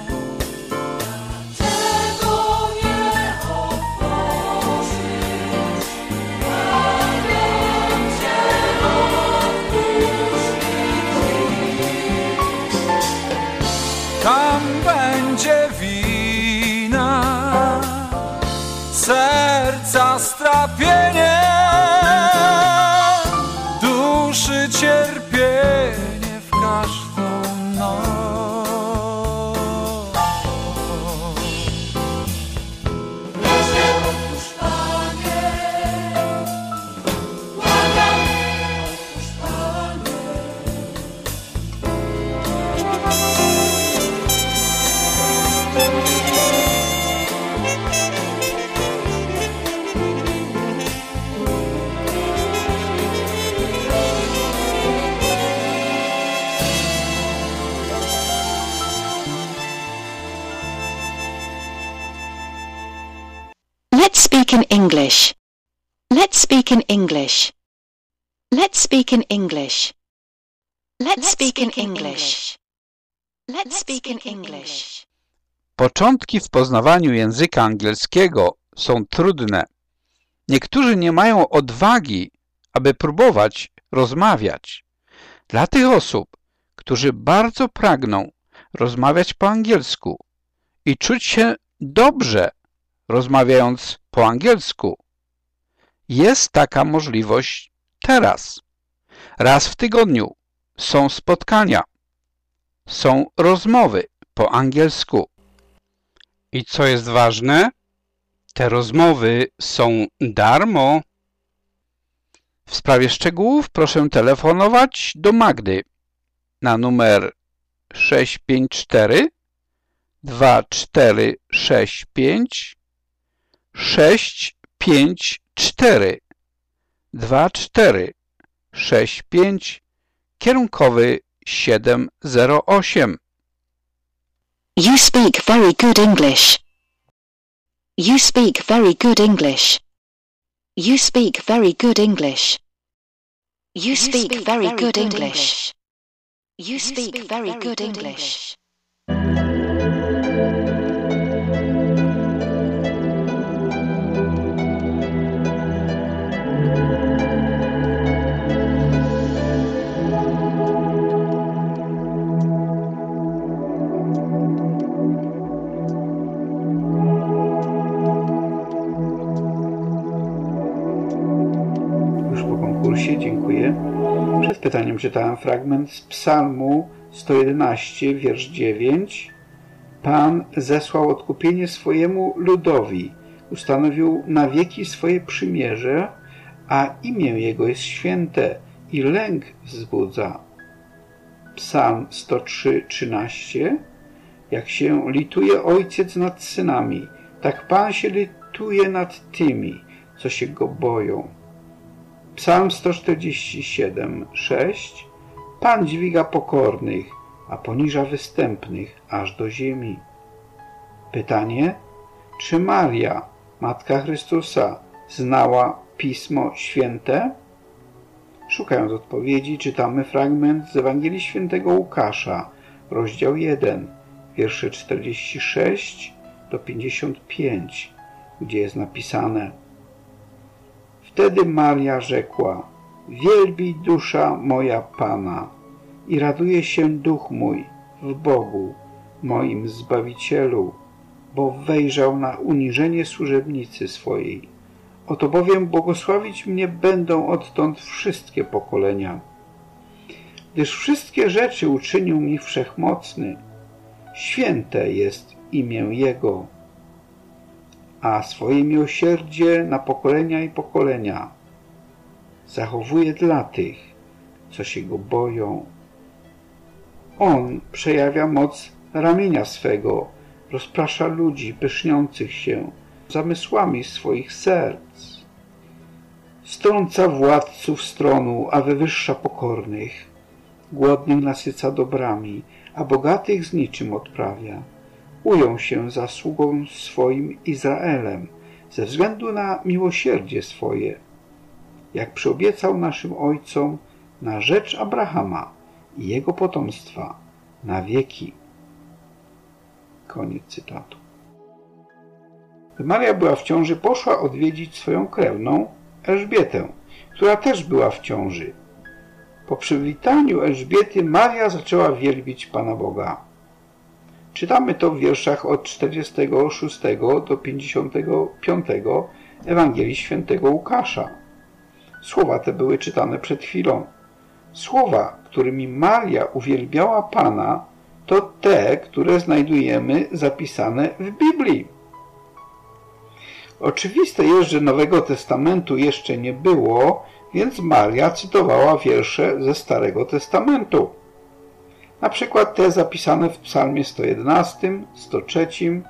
Dlaczego nie otworzysz? Błagam Cię, otwórz mi. Tam będzie wina, serca strapienie, duszy cierpienie w każdą noc. Proszę, otwórz, Panie, błagam, otwórz, Panie. Let's speak in English. Let's speak in English. Let's speak in English. Let's speak in English. Let's speak in English. Początki w poznawaniu języka angielskiego są trudne. Niektórzy nie mają odwagi, aby próbować rozmawiać. Dla tych osób, którzy bardzo pragną rozmawiać po angielsku i czuć się dobrze rozmawiając po angielsku, jest taka możliwość teraz. Raz w tygodniu są spotkania, są rozmowy po angielsku. I co jest ważne? Te rozmowy są darmo. W sprawie szczegółów proszę telefonować do Magdy na numer 654 2465 654 2465 kierunkowy 708. You speak very good English. You speak very good English. You speak very good English. You speak very good English. You speak very good English. Dziękuję. Przed pytaniem czytałem fragment z Psalmu 111, wiersz 9. Pan zesłał odkupienie swojemu ludowi, ustanowił na wieki swoje przymierze, a imię Jego jest święte i lęk wzbudza. Psalm 103:13. Jak się lituje ojciec nad synami, tak Pan się lituje nad tymi, co się Go boją. Psalm 147:6. Pan dźwiga pokornych, a poniża występnych aż do ziemi. Pytanie: czy Maria, Matka Chrystusa, znała Pismo Święte? Szukając odpowiedzi, czytamy fragment z Ewangelii Świętego Łukasza, rozdział 1, wiersze 46 do 55, gdzie jest napisane: Wtedy Maria rzekła: Wielbi dusza moja Pana i raduje się duch mój w Bogu, moim Zbawicielu, bo wejrzał na uniżenie służebnicy swojej. Oto bowiem błogosławić mnie będą odtąd wszystkie pokolenia. Gdyż wszystkie rzeczy uczynił mi Wszechmocny, święte jest imię Jego, a swoje miłosierdzie na pokolenia i pokolenia zachowuje dla tych, co się Go boją. On przejawia moc ramienia swego, rozprasza ludzi pyszniących się zamysłami swoich serc. Strąca władców z tronu, a wywyższa pokornych. Głodnych nasyca dobrami, a bogatych z niczym odprawia. Ujął się zasługą swoim Izraelem, ze względu na miłosierdzie swoje, jak przyobiecał naszym ojcom na rzecz Abrahama i jego potomstwa na wieki. Koniec cytatu. Gdy Maria była w ciąży, poszła odwiedzić swoją krewną Elżbietę, która też była w ciąży. Po przywitaniu Elżbiety Maria zaczęła wielbić Pana Boga. Czytamy to w wierszach od 46 do 55 Ewangelii Świętego Łukasza. Słowa te były czytane przed chwilą. Słowa, którymi Maria uwielbiała Pana, to te, które znajdujemy zapisane w Biblii. Oczywiste jest, że Nowego Testamentu jeszcze nie było, więc Maria cytowała wiersze ze Starego Testamentu. Na przykład te zapisane w Psalmie 111, 103,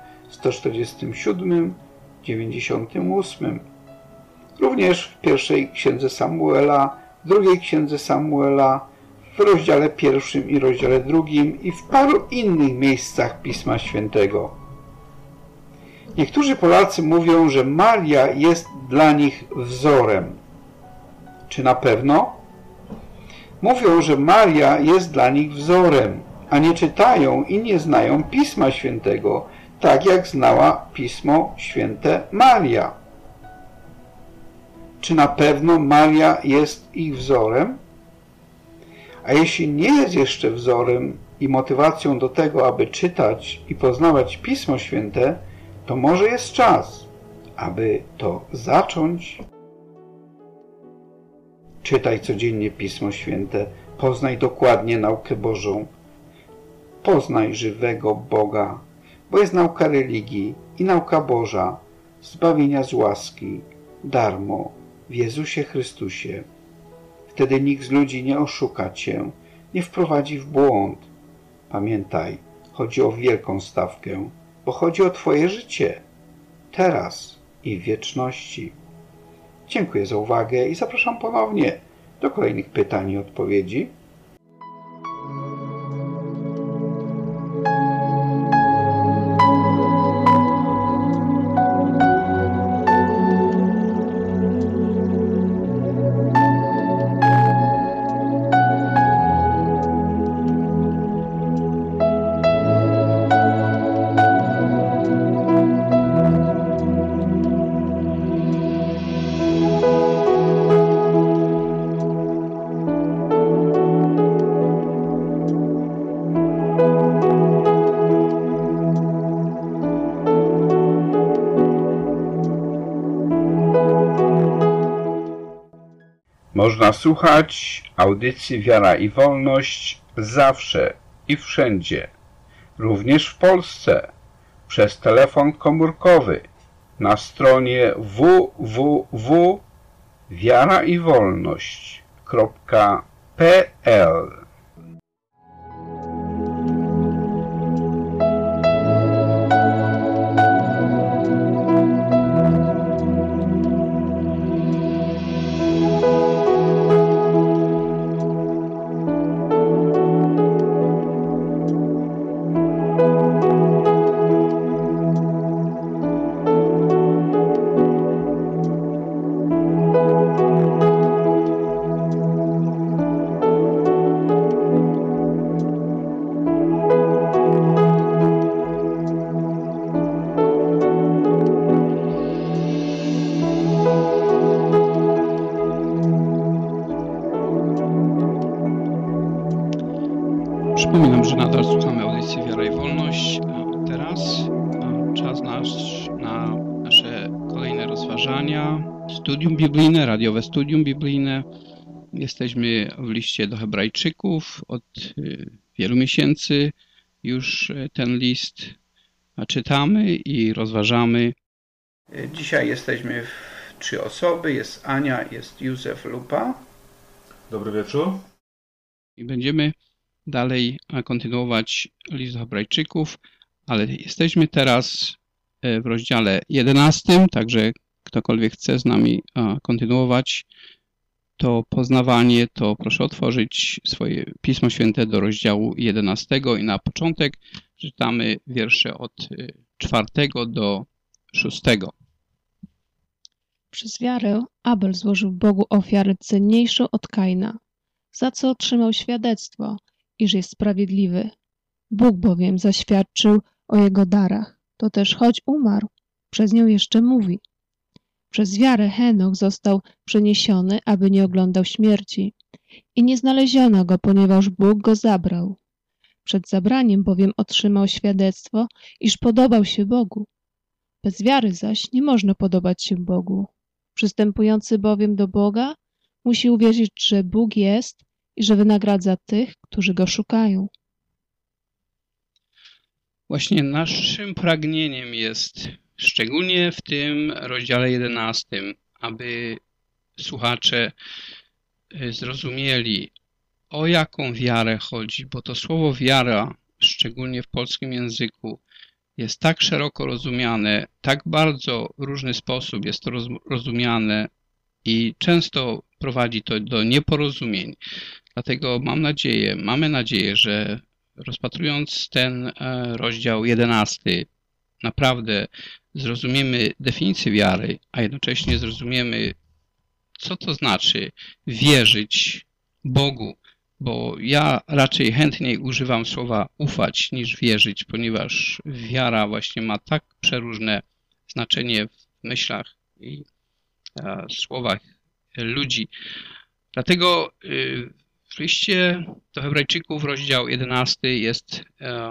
147, 98. Również w pierwszej księdze Samuela, w drugiej księdze Samuela, w rozdziale 1 i rozdziale 2 i w paru innych miejscach Pisma Świętego. Niektórzy Polacy mówią, że Maria jest dla nich wzorem. Czy na pewno? Mówią, że Maria jest dla nich wzorem, a nie czytają i nie znają Pisma Świętego, tak jak znała Pismo Święte Maria. Czy na pewno Maria jest ich wzorem? A jeśli nie jest jeszcze wzorem i motywacją do tego, aby czytać i poznawać Pismo Święte, to może jest czas, aby to zacząć. Czytaj codziennie Pismo Święte, poznaj dokładnie naukę Bożą. Poznaj żywego Boga, bo jest nauka religii i nauka Boża, zbawienia z łaski, darmo, w Jezusie Chrystusie. Wtedy nikt z ludzi nie oszuka cię, nie wprowadzi w błąd. Pamiętaj, chodzi o wielką stawkę, bo chodzi o twoje życie, teraz i w wieczności. Dziękuję za uwagę i zapraszam ponownie do kolejnych pytań i odpowiedzi. Można słuchać audycji Wiara i Wolność zawsze i wszędzie, również w Polsce, przez telefon komórkowy na stronie www.awr.org wiaraiwolność.pl. Przypominam, że nadal słuchamy audycji Wiara i Wolność. A teraz czas na nasze kolejne rozważania. Studium biblijne, radiowe studium biblijne. Jesteśmy w liście do Hebrajczyków. Od wielu miesięcy już ten list czytamy i rozważamy. Dzisiaj jesteśmy w 3 osoby. Jest Ania, jest Józef Lupa. Dobry wieczór. I będziemy dalej kontynuować list do Hebrajczyków, ale jesteśmy teraz w rozdziale 11, także ktokolwiek chce z nami kontynuować to poznawanie, to proszę otworzyć swoje Pismo Święte do rozdziału 11 i na początek czytamy wiersze od 4 do 6. Przez wiarę Abel złożył Bogu ofiarę cenniejszą od Kaina, za co otrzymał świadectwo, iż jest sprawiedliwy. Bóg bowiem zaświadczył o jego darach, to też choć umarł, przez nią jeszcze mówi. Przez wiarę Henoch został przeniesiony, aby nie oglądał śmierci i nie znaleziono go, ponieważ Bóg go zabrał. Przed zabraniem bowiem otrzymał świadectwo, iż podobał się Bogu. Bez wiary zaś nie można podobać się Bogu. Przystępujący bowiem do Boga musi uwierzyć, że Bóg jest i że wynagradza tych, którzy Go szukają. Właśnie naszym pragnieniem jest, szczególnie w tym rozdziale 11, aby słuchacze zrozumieli, o jaką wiarę chodzi, bo to słowo wiara, szczególnie w polskim języku, jest tak szeroko rozumiane, tak bardzo w różny sposób jest to rozumiane i często prowadzi to do nieporozumień. Dlatego mamy nadzieję, że rozpatrując ten rozdział 11, naprawdę zrozumiemy definicję wiary, a jednocześnie zrozumiemy, co to znaczy wierzyć Bogu, bo ja raczej chętniej używam słowa ufać niż wierzyć, ponieważ wiara właśnie ma tak przeróżne znaczenie w myślach i słowach ludzi. Dlatego w liście do Hebrajczyków rozdział 11 jest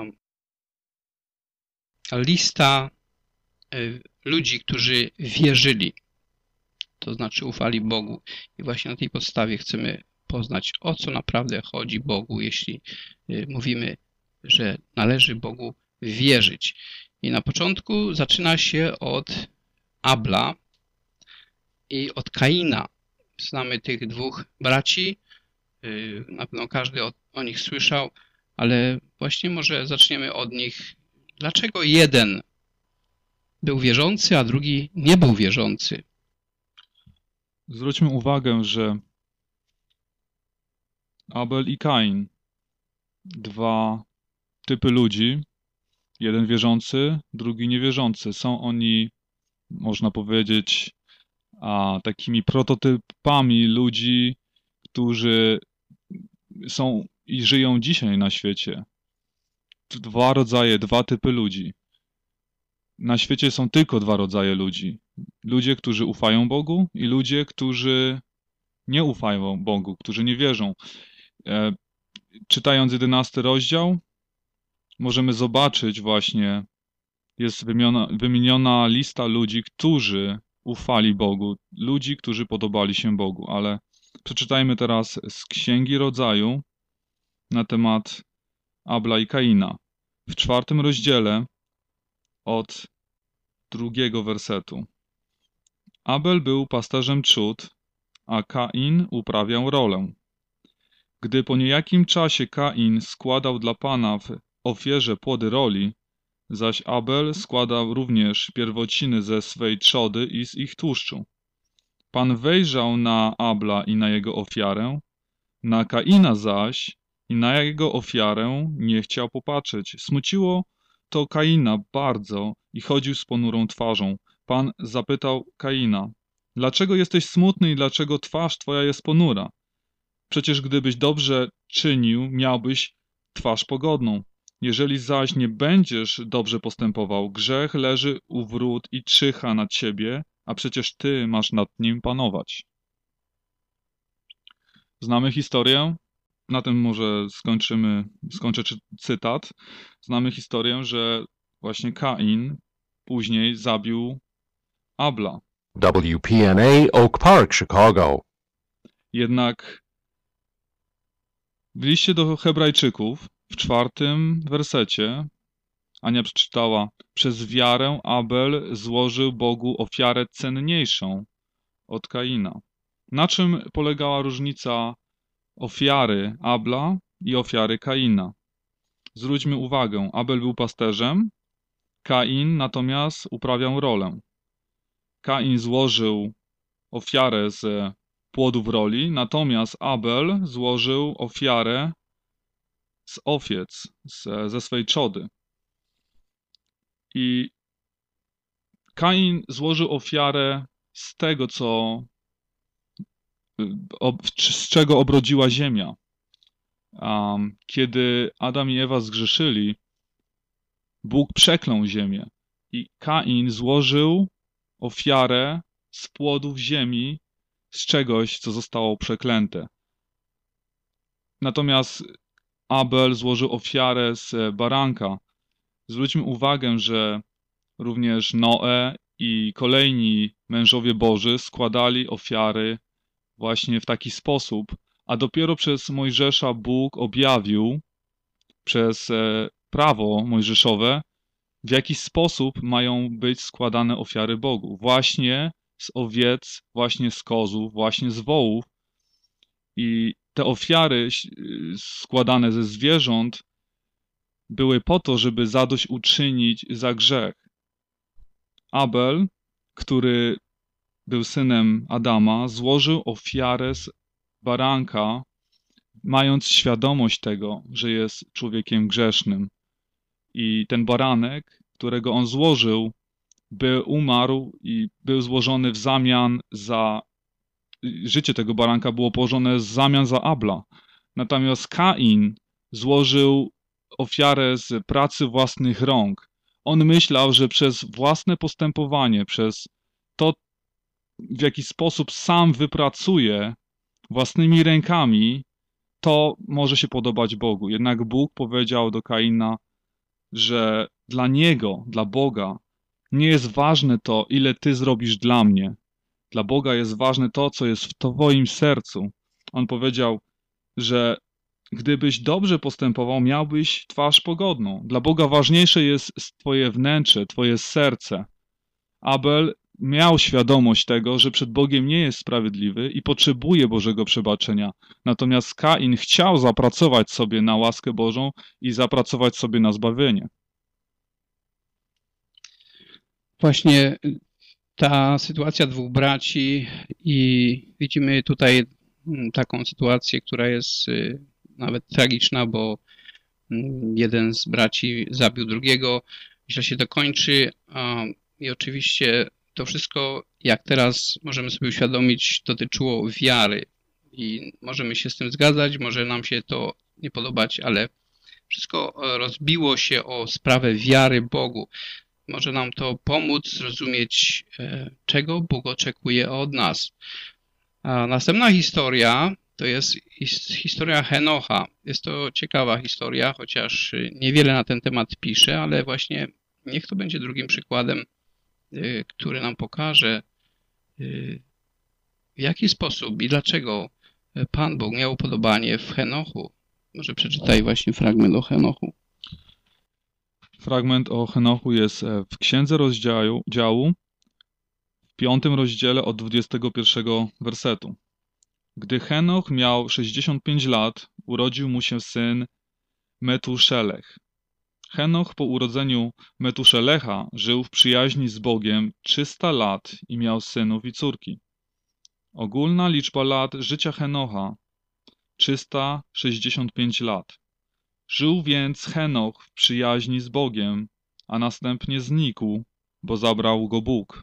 lista ludzi, którzy wierzyli, to znaczy ufali Bogu. I właśnie na tej podstawie chcemy poznać, o co naprawdę chodzi Bogu, jeśli mówimy, że należy Bogu wierzyć. I na początku zaczyna się od Abla i od Kaina. Znamy tych dwóch braci, na pewno każdy o nich słyszał, ale właśnie może zaczniemy od nich. Dlaczego jeden był wierzący, a drugi nie był wierzący? Zwróćmy uwagę, że Abel i Kain, dwa typy ludzi, jeden wierzący, drugi niewierzący. Są oni, można powiedzieć, takimi prototypami ludzi, którzy są i żyją dzisiaj na świecie. Dwa typy ludzi. Na świecie są tylko 2 rodzaje ludzi. Ludzie, którzy ufają Bogu i ludzie, którzy nie ufają Bogu, którzy nie wierzą. Czytając 11 rozdział, możemy zobaczyć właśnie, jest wymieniona lista ludzi, którzy ufali Bogu, ludzi, którzy podobali się Bogu, ale przeczytajmy teraz z Księgi Rodzaju na temat Abla i Kaina. W 4 rozdziale od 2 wersetu. Abel był pasterzem trzód, a Kain uprawiał rolę. Gdy po niejakim czasie Kain składał dla Pana w ofierze płody roli, zaś Abel składał również pierwociny ze swej trzody i z ich tłuszczu. Pan wejrzał na Abla i na jego ofiarę, na Kaina zaś i na jego ofiarę nie chciał popatrzeć. Smuciło to Kaina bardzo i chodził z ponurą twarzą. Pan zapytał Kaina: dlaczego jesteś smutny i dlaczego twarz twoja jest ponura? Przecież gdybyś dobrze czynił, miałbyś twarz pogodną. Jeżeli zaś nie będziesz dobrze postępował, grzech leży u wrót i czyha nad ciebie, a przecież ty masz nad nim panować. Znamy historię, na tym może skończę cytat. Znamy historię, że właśnie Kain później zabił Abla. WPNA Oak Park, Chicago. Jednak w liście do Hebrajczyków w 4. wersecie Ania przeczytała: przez wiarę Abel złożył Bogu ofiarę cenniejszą od Kaina. Na czym polegała różnica ofiary Abla i ofiary Kaina? Zwróćmy uwagę, Abel był pasterzem, Kain natomiast uprawiał rolę. Kain złożył ofiarę z płodów roli, natomiast Abel złożył ofiarę z owiec, ze swej trzody. I Kain złożył ofiarę z tego, z czego obrodziła ziemia. Kiedy Adam i Ewa zgrzeszyli, Bóg przeklął ziemię i Kain złożył ofiarę z płodów ziemi, z czegoś, co zostało przeklęte. Natomiast Abel złożył ofiarę z baranka. Zwróćmy uwagę, że również Noe i kolejni mężowie Boży składali ofiary właśnie w taki sposób, a dopiero przez Mojżesza Bóg objawił przez prawo mojżeszowe, w jaki sposób mają być składane ofiary Bogu. Właśnie z owiec, właśnie z kozów, właśnie z wołów. I te ofiary składane ze zwierząt były po to, żeby zadośćuczynić za grzech. Abel, który był synem Adama, złożył ofiarę z baranka, mając świadomość tego, że jest człowiekiem grzesznym. I ten baranek, którego on złożył, umarł i był złożony w zamian za... Życie tego baranka było położone w zamian za Abla. Natomiast Kain złożył ofiarę z pracy własnych rąk. On myślał, że przez własne postępowanie, przez to, w jaki sposób sam wypracuje własnymi rękami, to może się podobać Bogu. Jednak Bóg powiedział do Kaina, że dla niego, dla Boga, nie jest ważne to, ile ty zrobisz dla mnie. Dla Boga jest ważne to, co jest w twoim sercu. On powiedział, że gdybyś dobrze postępował, miałbyś twarz pogodną. Dla Boga ważniejsze jest twoje wnętrze, twoje serce. Abel miał świadomość tego, że przed Bogiem nie jest sprawiedliwy i potrzebuje Bożego przebaczenia. Natomiast Kain chciał zapracować sobie na łaskę Bożą i zapracować sobie na zbawienie. Właśnie ta sytuacja dwóch braci i widzimy tutaj taką sytuację, która jest nawet tragiczna, bo jeden z braci zabił drugiego, źle się to kończy i oczywiście to wszystko, jak teraz możemy sobie uświadomić, dotyczyło wiary i możemy się z tym zgadzać, może nam się to nie podobać, ale wszystko rozbiło się o sprawę wiary Bogu. Może nam to pomóc zrozumieć, czego Bóg oczekuje od nas. A następna historia to jest historia Henocha. Jest to ciekawa historia, chociaż niewiele na ten temat pisze, ale właśnie niech to będzie drugim przykładem, który nam pokaże, w jaki sposób i dlaczego Pan Bóg miał upodobanie w Henochu. Może przeczytaj właśnie fragment o Henochu. Fragment o Henochu jest w Księdze Rozdziału, w 5. rozdziale od 21 wersetu. Gdy Henoch miał 65 lat, urodził mu się syn Metuszelech. Henoch po urodzeniu Metuszelecha żył w przyjaźni z Bogiem 300 lat i miał synów i córki. Ogólna liczba lat życia Henocha 365 lat. Żył więc Henoch w przyjaźni z Bogiem, a następnie znikł, bo zabrał go Bóg.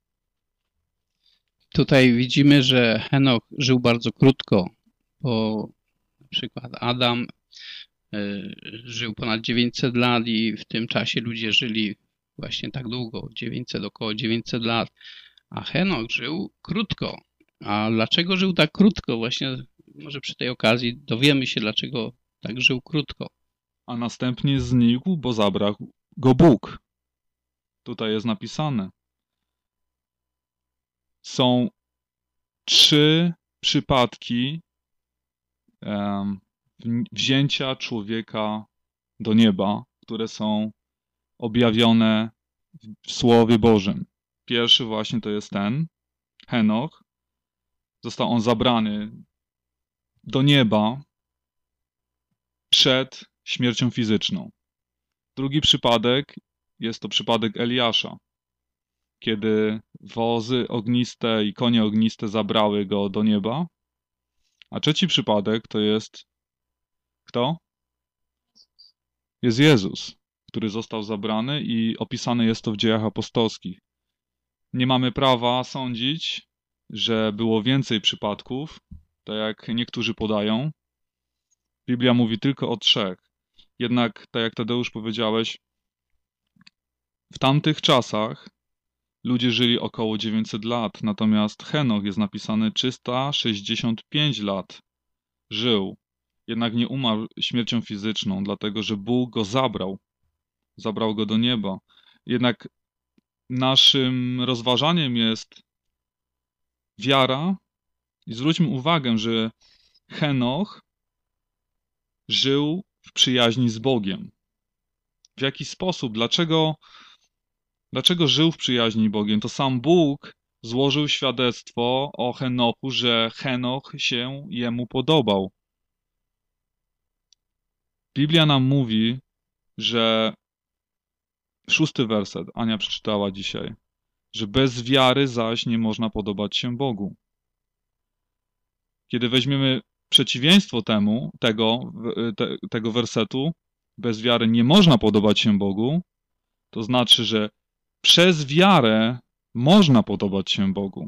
Tutaj widzimy, że Henoch żył bardzo krótko, bo na przykład Adam żył ponad 900 lat i w tym czasie ludzie żyli właśnie tak długo, około 900 lat, a Henoch żył krótko. A dlaczego żył tak krótko? Właśnie może przy tej okazji dowiemy się, dlaczego tak żył krótko. A następnie znikł, bo zabrał go Bóg. Tutaj jest napisane. Są 3 przypadki wzięcia człowieka do nieba, które są objawione w Słowie Bożym. Pierwszy właśnie to jest ten, Henoch. Został on zabrany do nieba przed śmiercią fizyczną. Drugi przypadek jest to przypadek Eliasza, kiedy wozy ogniste i konie ogniste zabrały go do nieba. A trzeci przypadek to jest kto? Jest Jezus, który został zabrany i opisane jest to w Dziejach Apostolskich. Nie mamy prawa sądzić, że było więcej przypadków, tak jak niektórzy podają. Biblia mówi tylko o 3. Jednak, tak jak Tadeusz powiedziałeś, w tamtych czasach ludzie żyli około 900 lat, natomiast Henoch jest napisany 365 lat żył. Jednak nie umarł śmiercią fizyczną, dlatego że Bóg go zabrał. Zabrał go do nieba. Jednak naszym rozważaniem jest wiara i zwróćmy uwagę, że Henoch żył w przyjaźni z Bogiem. W jaki sposób? Dlaczego żył w przyjaźni z Bogiem? To sam Bóg złożył świadectwo o Henochu, że Henoch się jemu podobał. Biblia nam mówi, że 6 werset, Ania przeczytała dzisiaj, że bez wiary zaś nie można podobać się Bogu. Kiedy weźmiemy przeciwieństwo tego wersetu, bez wiary nie można podobać się Bogu, to znaczy, że przez wiarę można podobać się Bogu.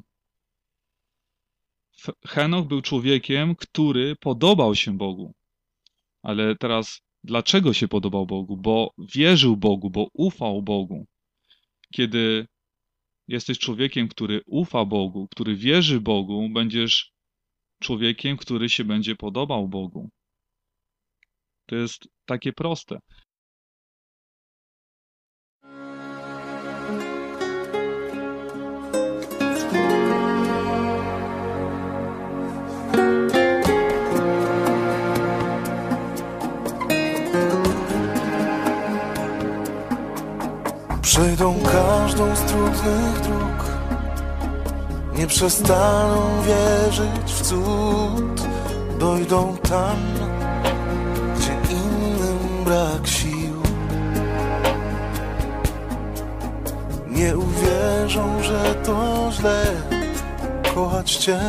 Henoch był człowiekiem, który podobał się Bogu. Ale teraz, dlaczego się podobał Bogu? Bo wierzył Bogu, bo ufał Bogu. Kiedy jesteś człowiekiem, który ufa Bogu, który wierzy Bogu, będziesz człowiekiem, który się będzie podobał Bogu. To jest takie proste. Przejdą każdą z trudnych dróg, nie przestaną wierzyć w cud. Dojdą tam, gdzie innym brak sił. Nie uwierzą, że to źle kochać Cię.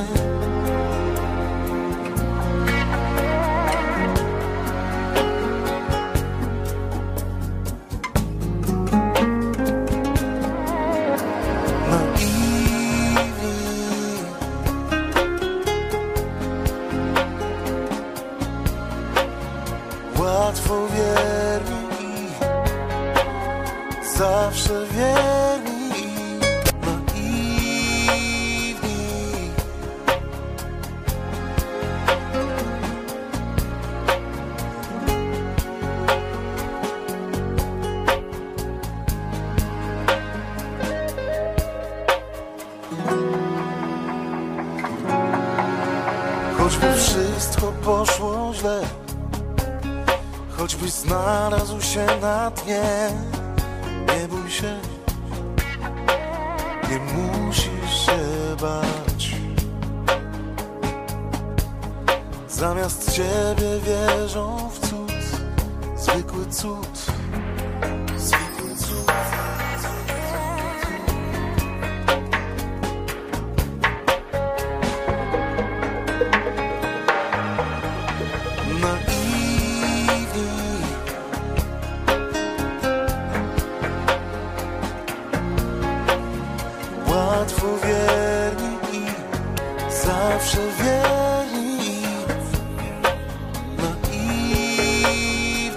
Łatwo wierni, zawsze wierni, naiwni. Choćby wszystko poszło źle, choćbyś znalazł się na dnie, nie bój się, nie musisz się bać. Zamiast ciebie wierzą w cud, zwykły cud. Zwykły cud. Łatwo wierni i zawsze wierni, naiwni.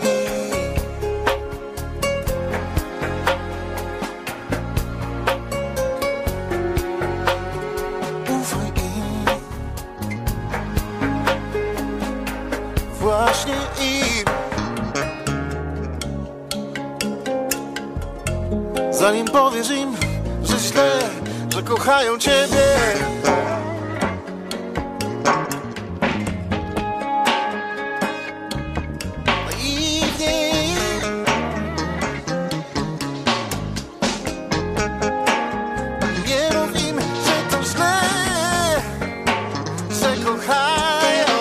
Ufaj im, właśnie im. Zanim powiesz im, że źle, że kochają ciebie, naiwnie. Nie mów im, że to źle, że kochają.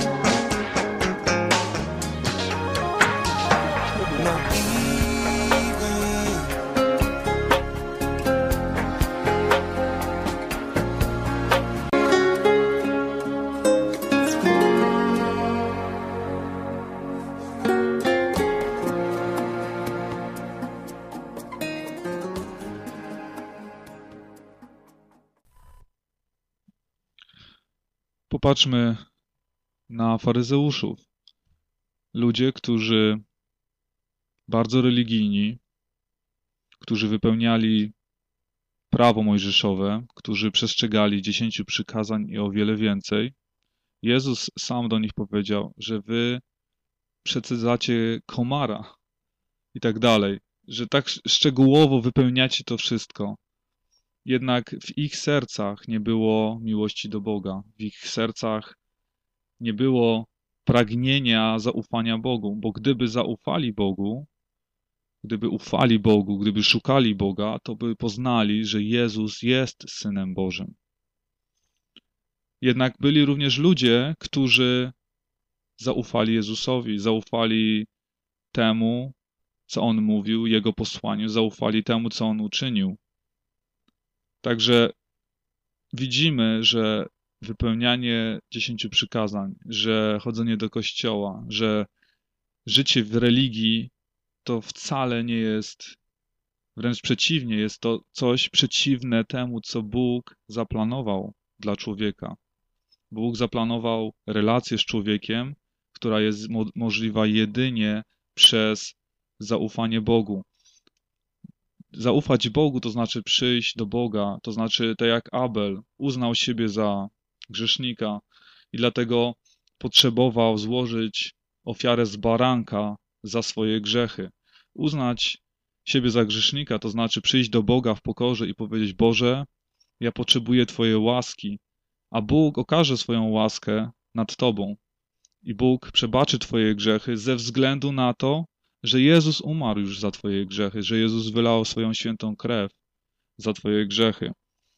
Popatrzmy na faryzeuszów. Ludzie, którzy bardzo religijni, którzy wypełniali prawo mojżeszowe, którzy przestrzegali 10 przykazań i o wiele więcej. Jezus sam do nich powiedział, że wy przecedzacie komara i tak dalej, że tak szczegółowo wypełniacie to wszystko. Jednak w ich sercach nie było miłości do Boga. W ich sercach nie było pragnienia zaufania Bogu, bo gdyby zaufali Bogu, gdyby ufali Bogu, gdyby szukali Boga, to by poznali, że Jezus jest Synem Bożym. Jednak byli również ludzie, którzy zaufali Jezusowi, zaufali temu, co On mówił, Jego posłaniu, zaufali temu, co On uczynił. Także widzimy, że wypełnianie 10 przykazań, że chodzenie do kościoła, że życie w religii to wcale nie jest, wręcz przeciwnie, jest to coś przeciwne temu, co Bóg zaplanował dla człowieka. Bóg zaplanował relację z człowiekiem, która jest możliwa jedynie przez zaufanie Bogu. Zaufać Bogu to znaczy przyjść do Boga, to znaczy tak jak Abel uznał siebie za grzesznika i dlatego potrzebował złożyć ofiarę z baranka za swoje grzechy. Uznać siebie za grzesznika to znaczy przyjść do Boga w pokorze i powiedzieć: Boże, ja potrzebuję Twojej łaski, a Bóg okaże swoją łaskę nad Tobą i Bóg przebaczy Twoje grzechy ze względu na to, że Jezus umarł już za Twoje grzechy, że Jezus wylał swoją świętą krew za Twoje grzechy.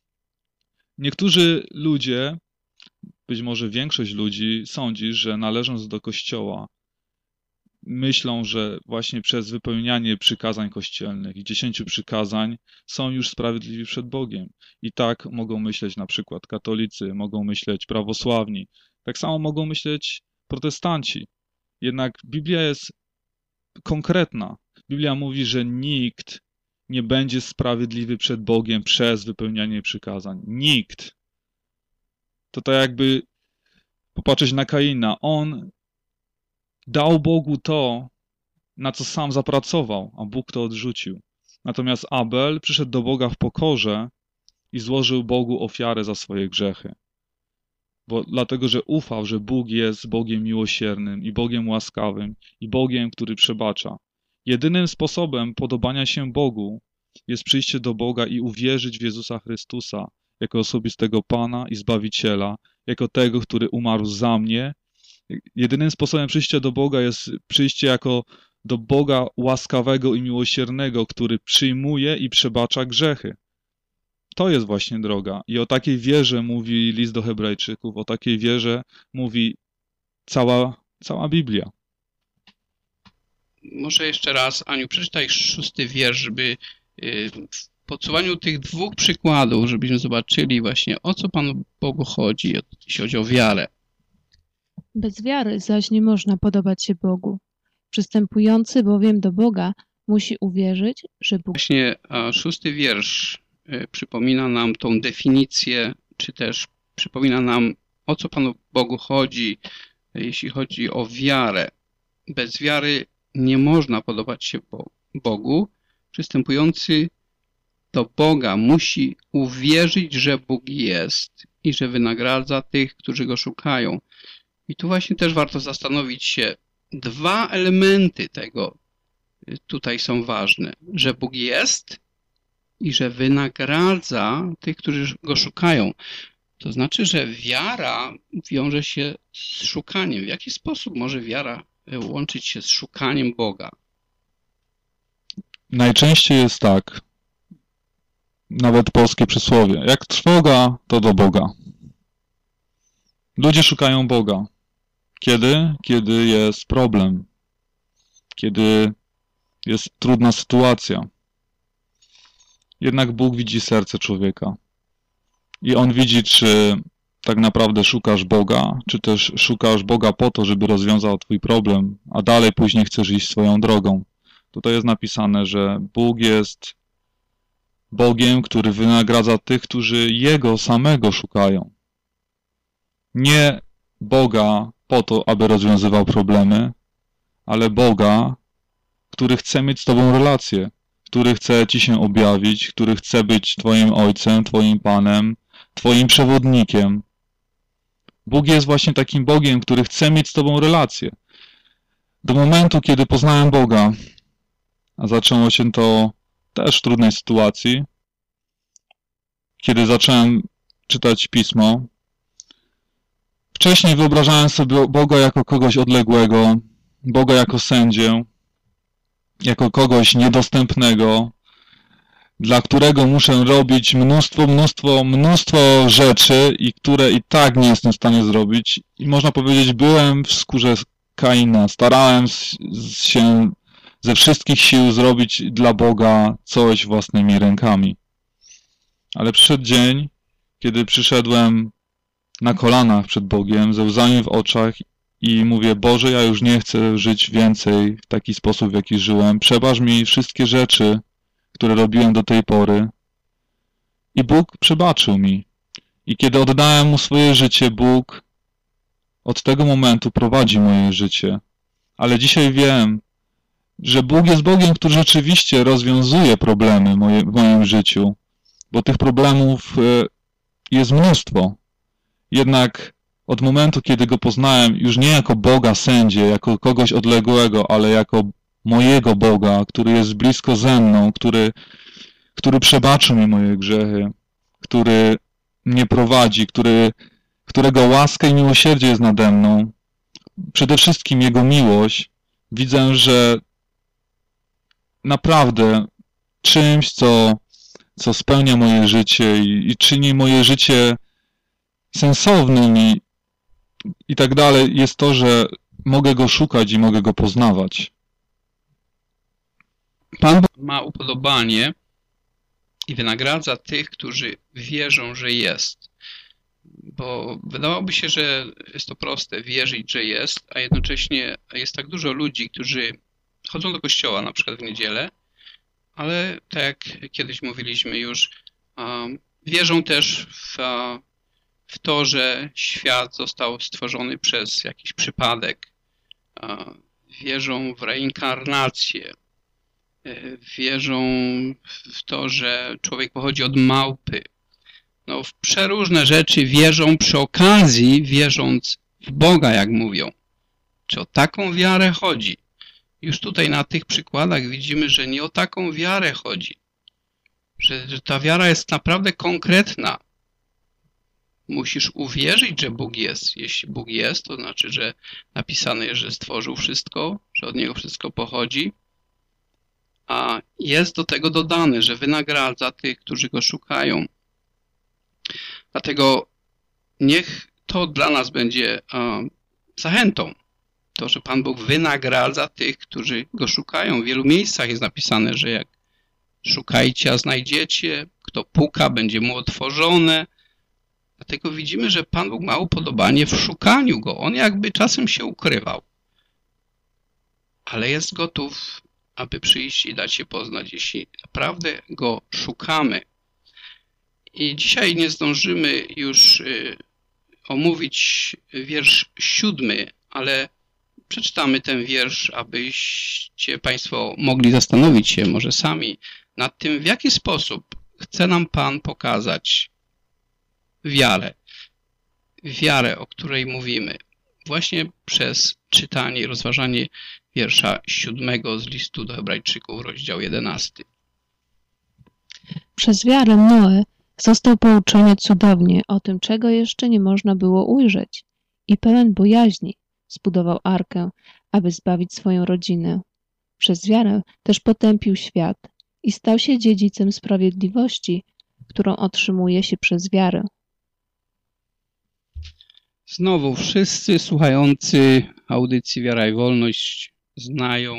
Niektórzy ludzie, być może większość ludzi, sądzi, że należąc do Kościoła, myślą, że właśnie przez wypełnianie przykazań kościelnych i 10 przykazań są już sprawiedliwi przed Bogiem. I tak mogą myśleć na przykład katolicy, mogą myśleć prawosławni, tak samo mogą myśleć protestanci. Jednak Biblia jest konkretna. Biblia mówi, że nikt nie będzie sprawiedliwy przed Bogiem przez wypełnianie przykazań. Nikt. To tak jakby popatrzeć na Kaina. On dał Bogu to, na co sam zapracował, a Bóg to odrzucił. Natomiast Abel przyszedł do Boga w pokorze i złożył Bogu ofiarę za swoje grzechy. Dlatego, że ufał, że Bóg jest Bogiem miłosiernym i Bogiem łaskawym i Bogiem, który przebacza. Jedynym sposobem podobania się Bogu jest przyjście do Boga i uwierzyć w Jezusa Chrystusa jako osobistego Pana i Zbawiciela, jako tego, który umarł za mnie. Jedynym sposobem przyjścia do Boga jest przyjście jako do Boga łaskawego i miłosiernego, który przyjmuje i przebacza grzechy. To jest właśnie droga. I o takiej wierze mówi list do Hebrajczyków, o takiej wierze mówi cała Biblia. Może jeszcze raz, Aniu, przeczytaj 6 wiersz, żeby w podsuwaniu tych 2 przykładów, żebyśmy zobaczyli właśnie, o co Panu Bogu chodzi, jeśli chodzi o wiarę. Bez wiary zaś nie można podobać się Bogu. Przystępujący bowiem do Boga musi uwierzyć, że Bóg... Właśnie 6 wiersz przypomina nam tą definicję, czy też przypomina nam, o co Panu Bogu chodzi, jeśli chodzi o wiarę. Bez wiary nie można podobać się Bogu. Przystępujący do Boga musi uwierzyć, że Bóg jest i że wynagradza tych, którzy Go szukają. I tu właśnie też warto zastanowić się, 2 elementy tego tutaj są ważne. Że Bóg jest i że wynagradza tych, którzy Go szukają. To znaczy, że wiara wiąże się z szukaniem. W jaki sposób może wiara łączyć się z szukaniem Boga? Najczęściej jest tak, nawet polskie przysłowie, jak trwoga, to do Boga. Ludzie szukają Boga. Kiedy? Kiedy jest problem. Kiedy jest trudna sytuacja. Jednak Bóg widzi serce człowieka. I On widzi, czy tak naprawdę szukasz Boga, czy też szukasz Boga po to, żeby rozwiązał twój problem, a dalej później chcesz iść swoją drogą. Tutaj jest napisane, że Bóg jest Bogiem, który wynagradza tych, którzy Jego samego szukają. Nie Boga po to, aby rozwiązywał problemy, ale Boga, który chce mieć z tobą relację, który chce ci się objawić, który chce być twoim Ojcem, twoim Panem, twoim przewodnikiem. Bóg jest właśnie takim Bogiem, który chce mieć z tobą relację. Do momentu, kiedy poznałem Boga, a zaczęło się to też w trudnej sytuacji, kiedy zacząłem czytać Pismo. Wcześniej wyobrażałem sobie Boga jako kogoś odległego, Boga jako sędzię, jako kogoś niedostępnego, dla którego muszę robić mnóstwo rzeczy i które i tak nie jestem w stanie zrobić. I można powiedzieć, byłem w skórze Kaina, starałem się ze wszystkich sił zrobić dla Boga coś własnymi rękami. Ale przyszedł dzień, kiedy przyszedłem na kolanach przed Bogiem, ze łzami w oczach i mówię, Boże, ja już nie chcę żyć więcej w taki sposób, w jaki żyłem. Przebacz mi wszystkie rzeczy, które robiłem do tej pory. I Bóg przebaczył mi. I kiedy oddałem Mu swoje życie, Bóg od tego momentu prowadzi moje życie. Ale dzisiaj wiem, że Bóg jest Bogiem, który rzeczywiście rozwiązuje problemy w moim życiu, bo tych problemów jest mnóstwo. Jednak od momentu, kiedy Go poznałem, już nie jako Boga sędzię, jako kogoś odległego, ale jako mojego Boga, który jest blisko ze mną, który przebaczył mi moje grzechy, który mnie prowadzi, którego łaska i miłosierdzie jest nade mną, przede wszystkim Jego miłość, widzę, że naprawdę czymś, co spełnia moje życie i czyni moje życie sensownym i tak dalej, jest to, że mogę Go szukać i mogę Go poznawać. Pan Bóg ma upodobanie i wynagradza tych, którzy wierzą, że jest. Bo wydawałoby się, że jest to proste, wierzyć, że jest, a jednocześnie jest tak dużo ludzi, którzy chodzą do kościoła na przykład w niedzielę, ale tak jak kiedyś mówiliśmy już, wierzą też w to, że świat został stworzony przez jakiś przypadek. Wierzą w reinkarnację. Wierzą w to, że człowiek pochodzi od małpy. No, w przeróżne rzeczy wierzą przy okazji, wierząc w Boga, jak mówią. Czy o taką wiarę chodzi? Już tutaj na tych przykładach widzimy, że nie o taką wiarę chodzi. Że ta wiara jest naprawdę konkretna. Musisz uwierzyć, że Bóg jest. Jeśli Bóg jest, to znaczy, że napisane jest, że stworzył wszystko, że od Niego wszystko pochodzi. A jest do tego dodane, że wynagradza tych, którzy Go szukają. Dlatego niech to dla nas będzie zachętą. To, że Pan Bóg wynagradza tych, którzy Go szukają. W wielu miejscach jest napisane, że jak szukajcie, a znajdziecie, kto puka, będzie mu otworzone. Dlatego widzimy, że Pan Bóg ma upodobanie w szukaniu Go. On jakby czasem się ukrywał, ale jest gotów, aby przyjść i dać się poznać, jeśli naprawdę Go szukamy. I dzisiaj nie zdążymy już omówić wiersz 7, ale przeczytamy ten wiersz, abyście Państwo mogli zastanowić się może sami nad tym, w jaki sposób chce nam Pan pokazać wiarę. Wiarę, o której mówimy. Właśnie przez czytanie i rozważanie wiersza 7 z listu do Hebrajczyków, rozdział 11. Przez wiarę Noe został pouczony cudownie o tym, czego jeszcze nie można było ujrzeć i pełen bojaźni zbudował arkę, aby zbawić swoją rodzinę. Przez wiarę też potępił świat i stał się dziedzicem sprawiedliwości, którą otrzymuje się przez wiarę. Znowu wszyscy słuchający audycji Wiara i Wolność znają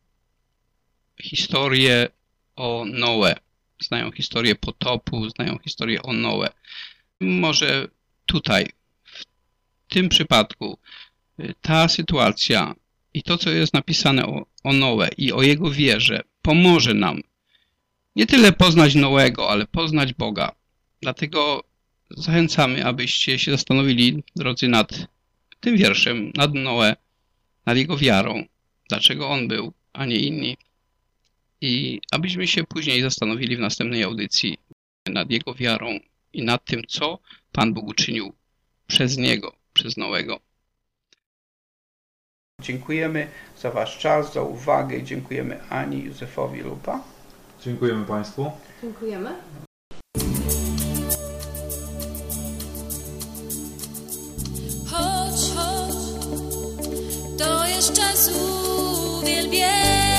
historię o Noe. Znają historię potopu, znają historię o Noe. Może tutaj, w tym przypadku, ta sytuacja i to, co jest napisane o Noe i o jego wierze, pomoże nam nie tyle poznać Noego, ale poznać Boga. Dlatego zachęcamy, abyście się zastanowili, drodzy, nad tym wierszem, nad Noe, nad jego wiarą, dlaczego on był, a nie inni. I abyśmy się później zastanowili w następnej audycji nad jego wiarą i nad tym, co Pan Bóg uczynił przez niego, przez Noego. Dziękujemy za Wasz czas, za uwagę. Dziękujemy Ani i Józefowi Lupa. Dziękujemy Państwu. Dziękujemy. Chodź, chodź, to jest czas uwielbienia.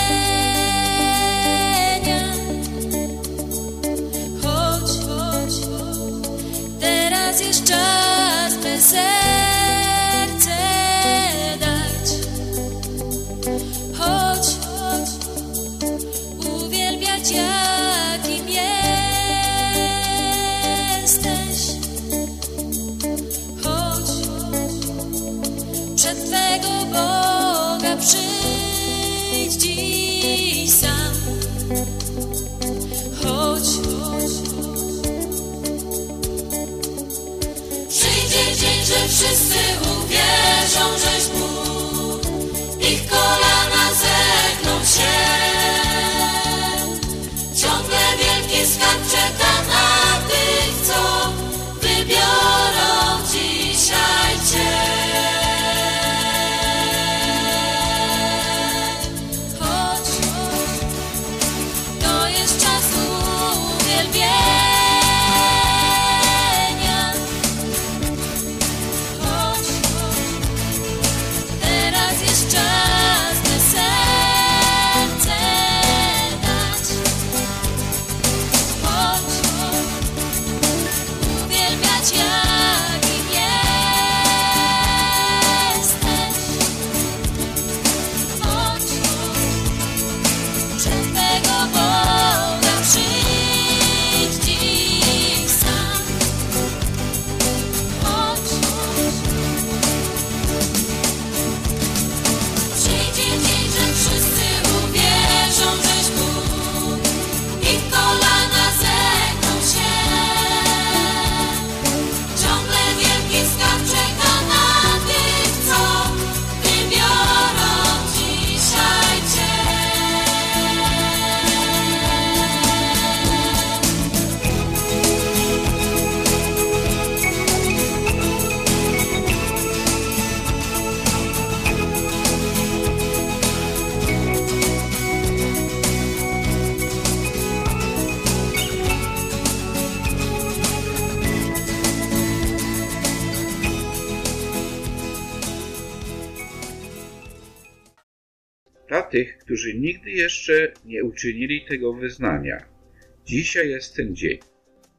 Chodź, chodź, teraz jest czas, by serce dać. Chodź, chodź, uwielbiać jakim jesteś. Chodź, przed Twego Boga przyjdź dziś sam. Chodź, chodź, przyjdzie dzień, że wszyscy uwierzą, żeś Bóg. Ich kolana zegną się. Ciągle wielki skarb czeka na tych, co wybiorą dzisiaj Cię. Chodź, chodź, to jest czas uwielbienia. Chodź, chodź, teraz jest czas, by serce dać. Chodź, chodź, uwielbiać jakim jesteś. Chodź, przed Twego Boga przyjdź dziś sam. Chodź, przyjdzie dzień, że wszyscy uwierzą, żeś Bóg. Ich kolana zegną się. Ciągle wielki skarb czeka na tych, co wybiorą dzisiaj Cię. Dla tych, którzy nigdy jeszcze nie uczynili tego wyznania, dzisiaj jest ten dzień.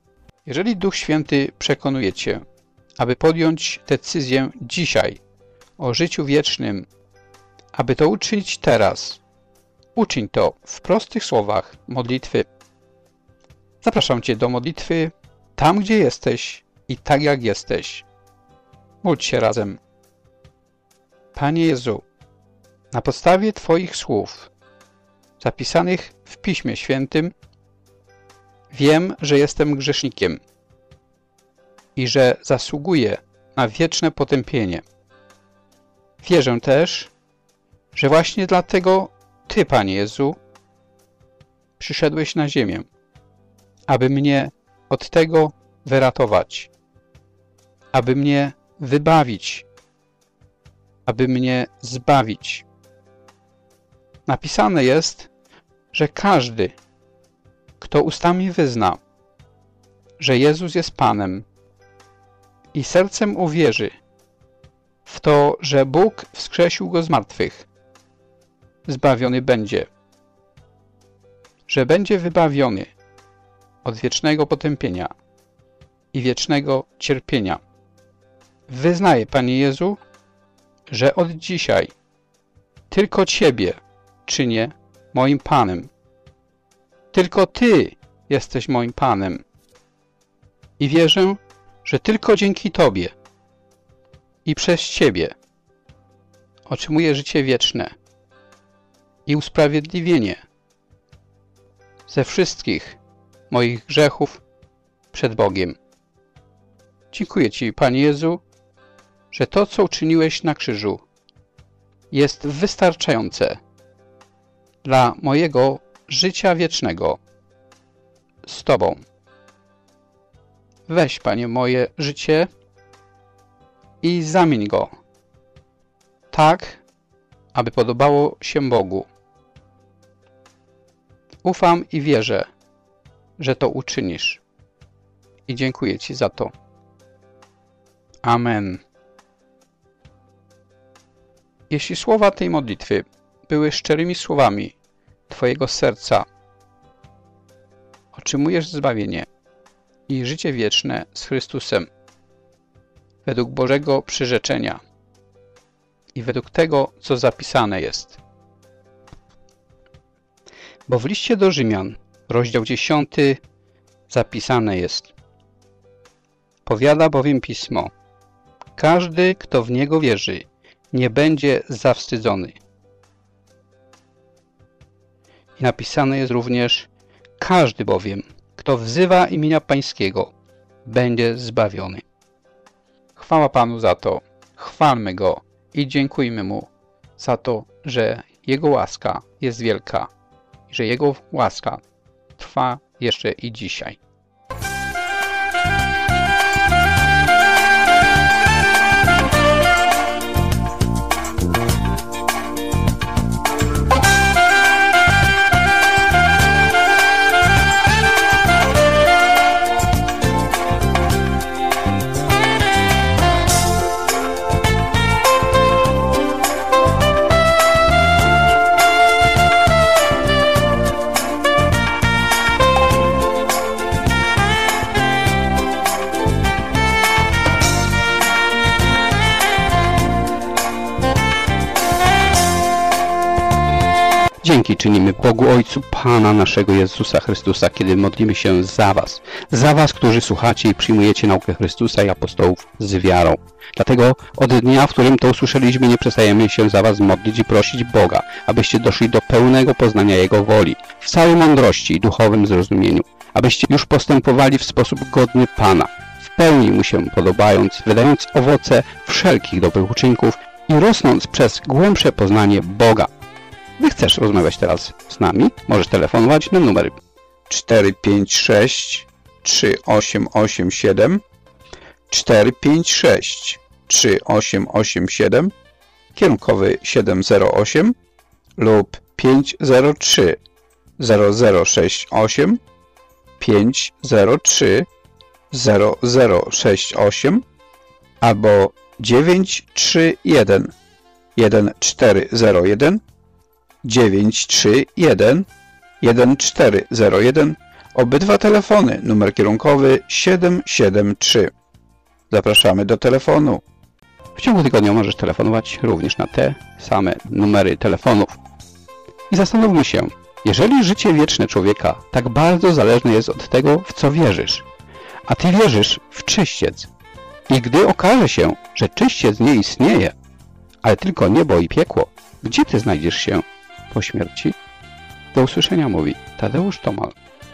Jeżeli Duch Święty przekonuje Cię, aby podjąć decyzję dzisiaj o życiu wiecznym, aby to uczynić teraz, uczyń to w prostych słowach modlitwy. Zapraszam Cię do modlitwy tam, gdzie jesteś i tak jak jesteś. Módl się razem. Panie Jezu, na podstawie Twoich słów, zapisanych w Piśmie Świętym, wiem, że jestem grzesznikiem i że zasługuję na wieczne potępienie. Wierzę też, że właśnie dlatego Ty, Panie Jezu, przyszedłeś na ziemię, aby mnie od tego wyratować, aby mnie wybawić, aby mnie zbawić. Napisane jest, że każdy, kto ustami wyzna, że Jezus jest Panem i sercem uwierzy w to, że Bóg wskrzesił Go z martwych, zbawiony będzie, że będzie wybawiony od wiecznego potępienia i wiecznego cierpienia. Wyznaję, Panie Jezu, że od dzisiaj tylko Ciebie czynię moim Panem. Tylko Ty jesteś moim Panem. I wierzę, że tylko dzięki Tobie i przez Ciebie otrzymuję życie wieczne i usprawiedliwienie ze wszystkich moich grzechów przed Bogiem. Dziękuję Ci, Panie Jezu, że to, co uczyniłeś na krzyżu, jest wystarczające dla mojego życia wiecznego z Tobą. Weź, Panie, moje życie i zamień go tak, aby podobało się Bogu. Ufam i wierzę, że to uczynisz. I dziękuję Ci za to. Amen. Jeśli słowa tej modlitwy były szczerymi słowami Twojego serca, otrzymujesz zbawienie i życie wieczne z Chrystusem według Bożego przyrzeczenia i według tego, co zapisane jest. Bo w liście do Rzymian, rozdział 10, zapisane jest: powiada bowiem Pismo, każdy, kto w Niego wierzy, nie będzie zawstydzony. I napisane jest również: każdy bowiem, kto wzywa imienia Pańskiego, będzie zbawiony. Chwała Panu za to, chwalmy Go i dziękujmy Mu za to, że Jego łaska jest wielka i że Jego łaska trwa jeszcze i dzisiaj. Dzięki czynimy Bogu Ojcu Pana naszego Jezusa Chrystusa, kiedy modlimy się za Was, którzy słuchacie i przyjmujecie naukę Chrystusa i apostołów z wiarą. Dlatego od dnia, w którym to usłyszeliśmy, nie przestajemy się za Was modlić i prosić Boga, abyście doszli do pełnego poznania Jego woli, w całej mądrości i duchowym zrozumieniu, abyście już postępowali w sposób godny Pana, w pełni Mu się podobając, wydając owoce wszelkich dobrych uczynków i rosnąc przez głębsze poznanie Boga. Gdy chcesz rozmawiać teraz z nami, możesz telefonować na numer 456 3887 456 3887, kierunkowy 708 lub 503 0068 503 0068 albo 931 1401 931 1401. Obydwa telefony, numer kierunkowy 773. Zapraszamy do telefonu. W ciągu tygodnia możesz telefonować również na te same numery telefonów. I zastanówmy się, jeżeli życie wieczne człowieka tak bardzo zależne jest od tego, w co wierzysz, a ty wierzysz w czyściec, i gdy okaże się, że czyściec nie istnieje, ale tylko niebo i piekło, gdzie ty znajdziesz się po śmierci? Do usłyszenia, mówi Tadeusz Tomal.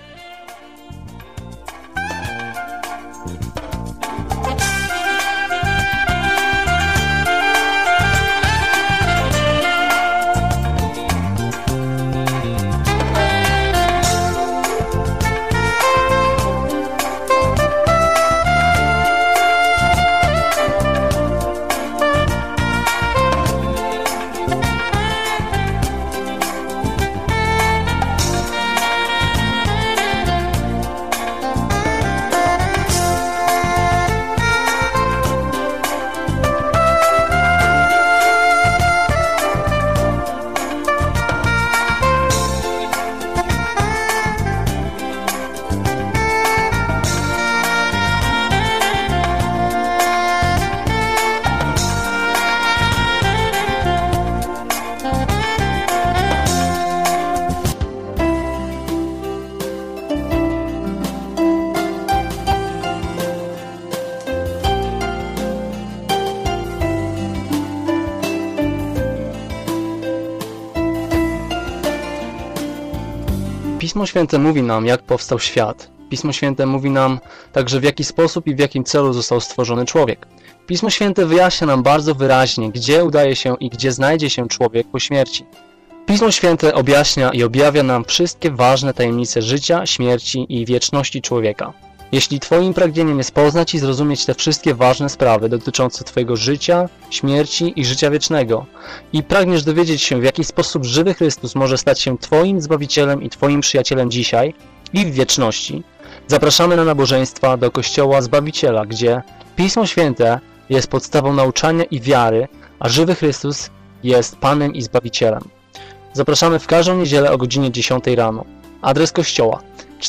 Pismo Święte mówi nam, jak powstał świat. Pismo Święte mówi nam także, w jaki sposób i w jakim celu został stworzony człowiek. Pismo Święte wyjaśnia nam bardzo wyraźnie, gdzie udaje się i gdzie znajdzie się człowiek po śmierci. Pismo Święte objaśnia i objawia nam wszystkie ważne tajemnice życia, śmierci i wieczności człowieka. Jeśli Twoim pragnieniem jest poznać i zrozumieć te wszystkie ważne sprawy dotyczące Twojego życia, śmierci i życia wiecznego i pragniesz dowiedzieć się, w jaki sposób żywy Chrystus może stać się Twoim Zbawicielem i Twoim przyjacielem dzisiaj i w wieczności, zapraszamy na nabożeństwa do Kościoła Zbawiciela, gdzie Pismo Święte jest podstawą nauczania i wiary, a żywy Chrystus jest Panem i Zbawicielem. Zapraszamy w każdą niedzielę o godzinie 10 rano. Adres kościoła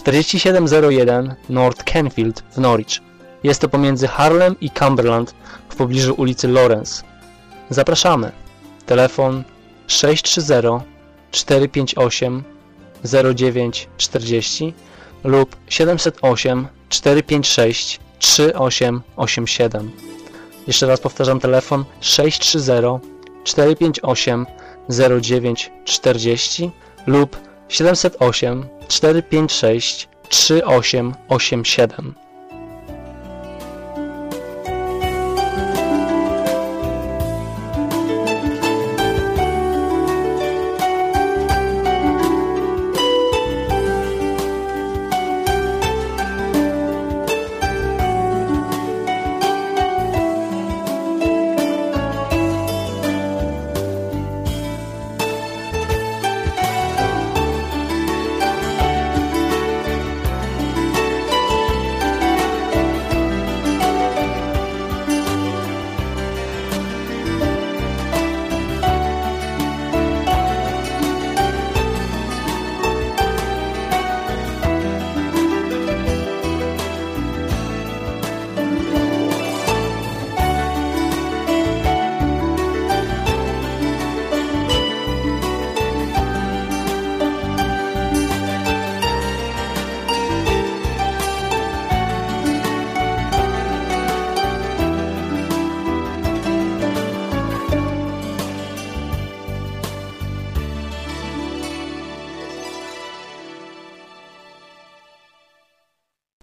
4701 North Canfield w Norwich. Jest to pomiędzy Harlem i Cumberland w pobliżu ulicy Lawrence. Zapraszamy. Telefon 630 458 0940 lub 708 456 3887. Jeszcze raz powtarzam, telefon 630 458 0940 lub 708 456 3887.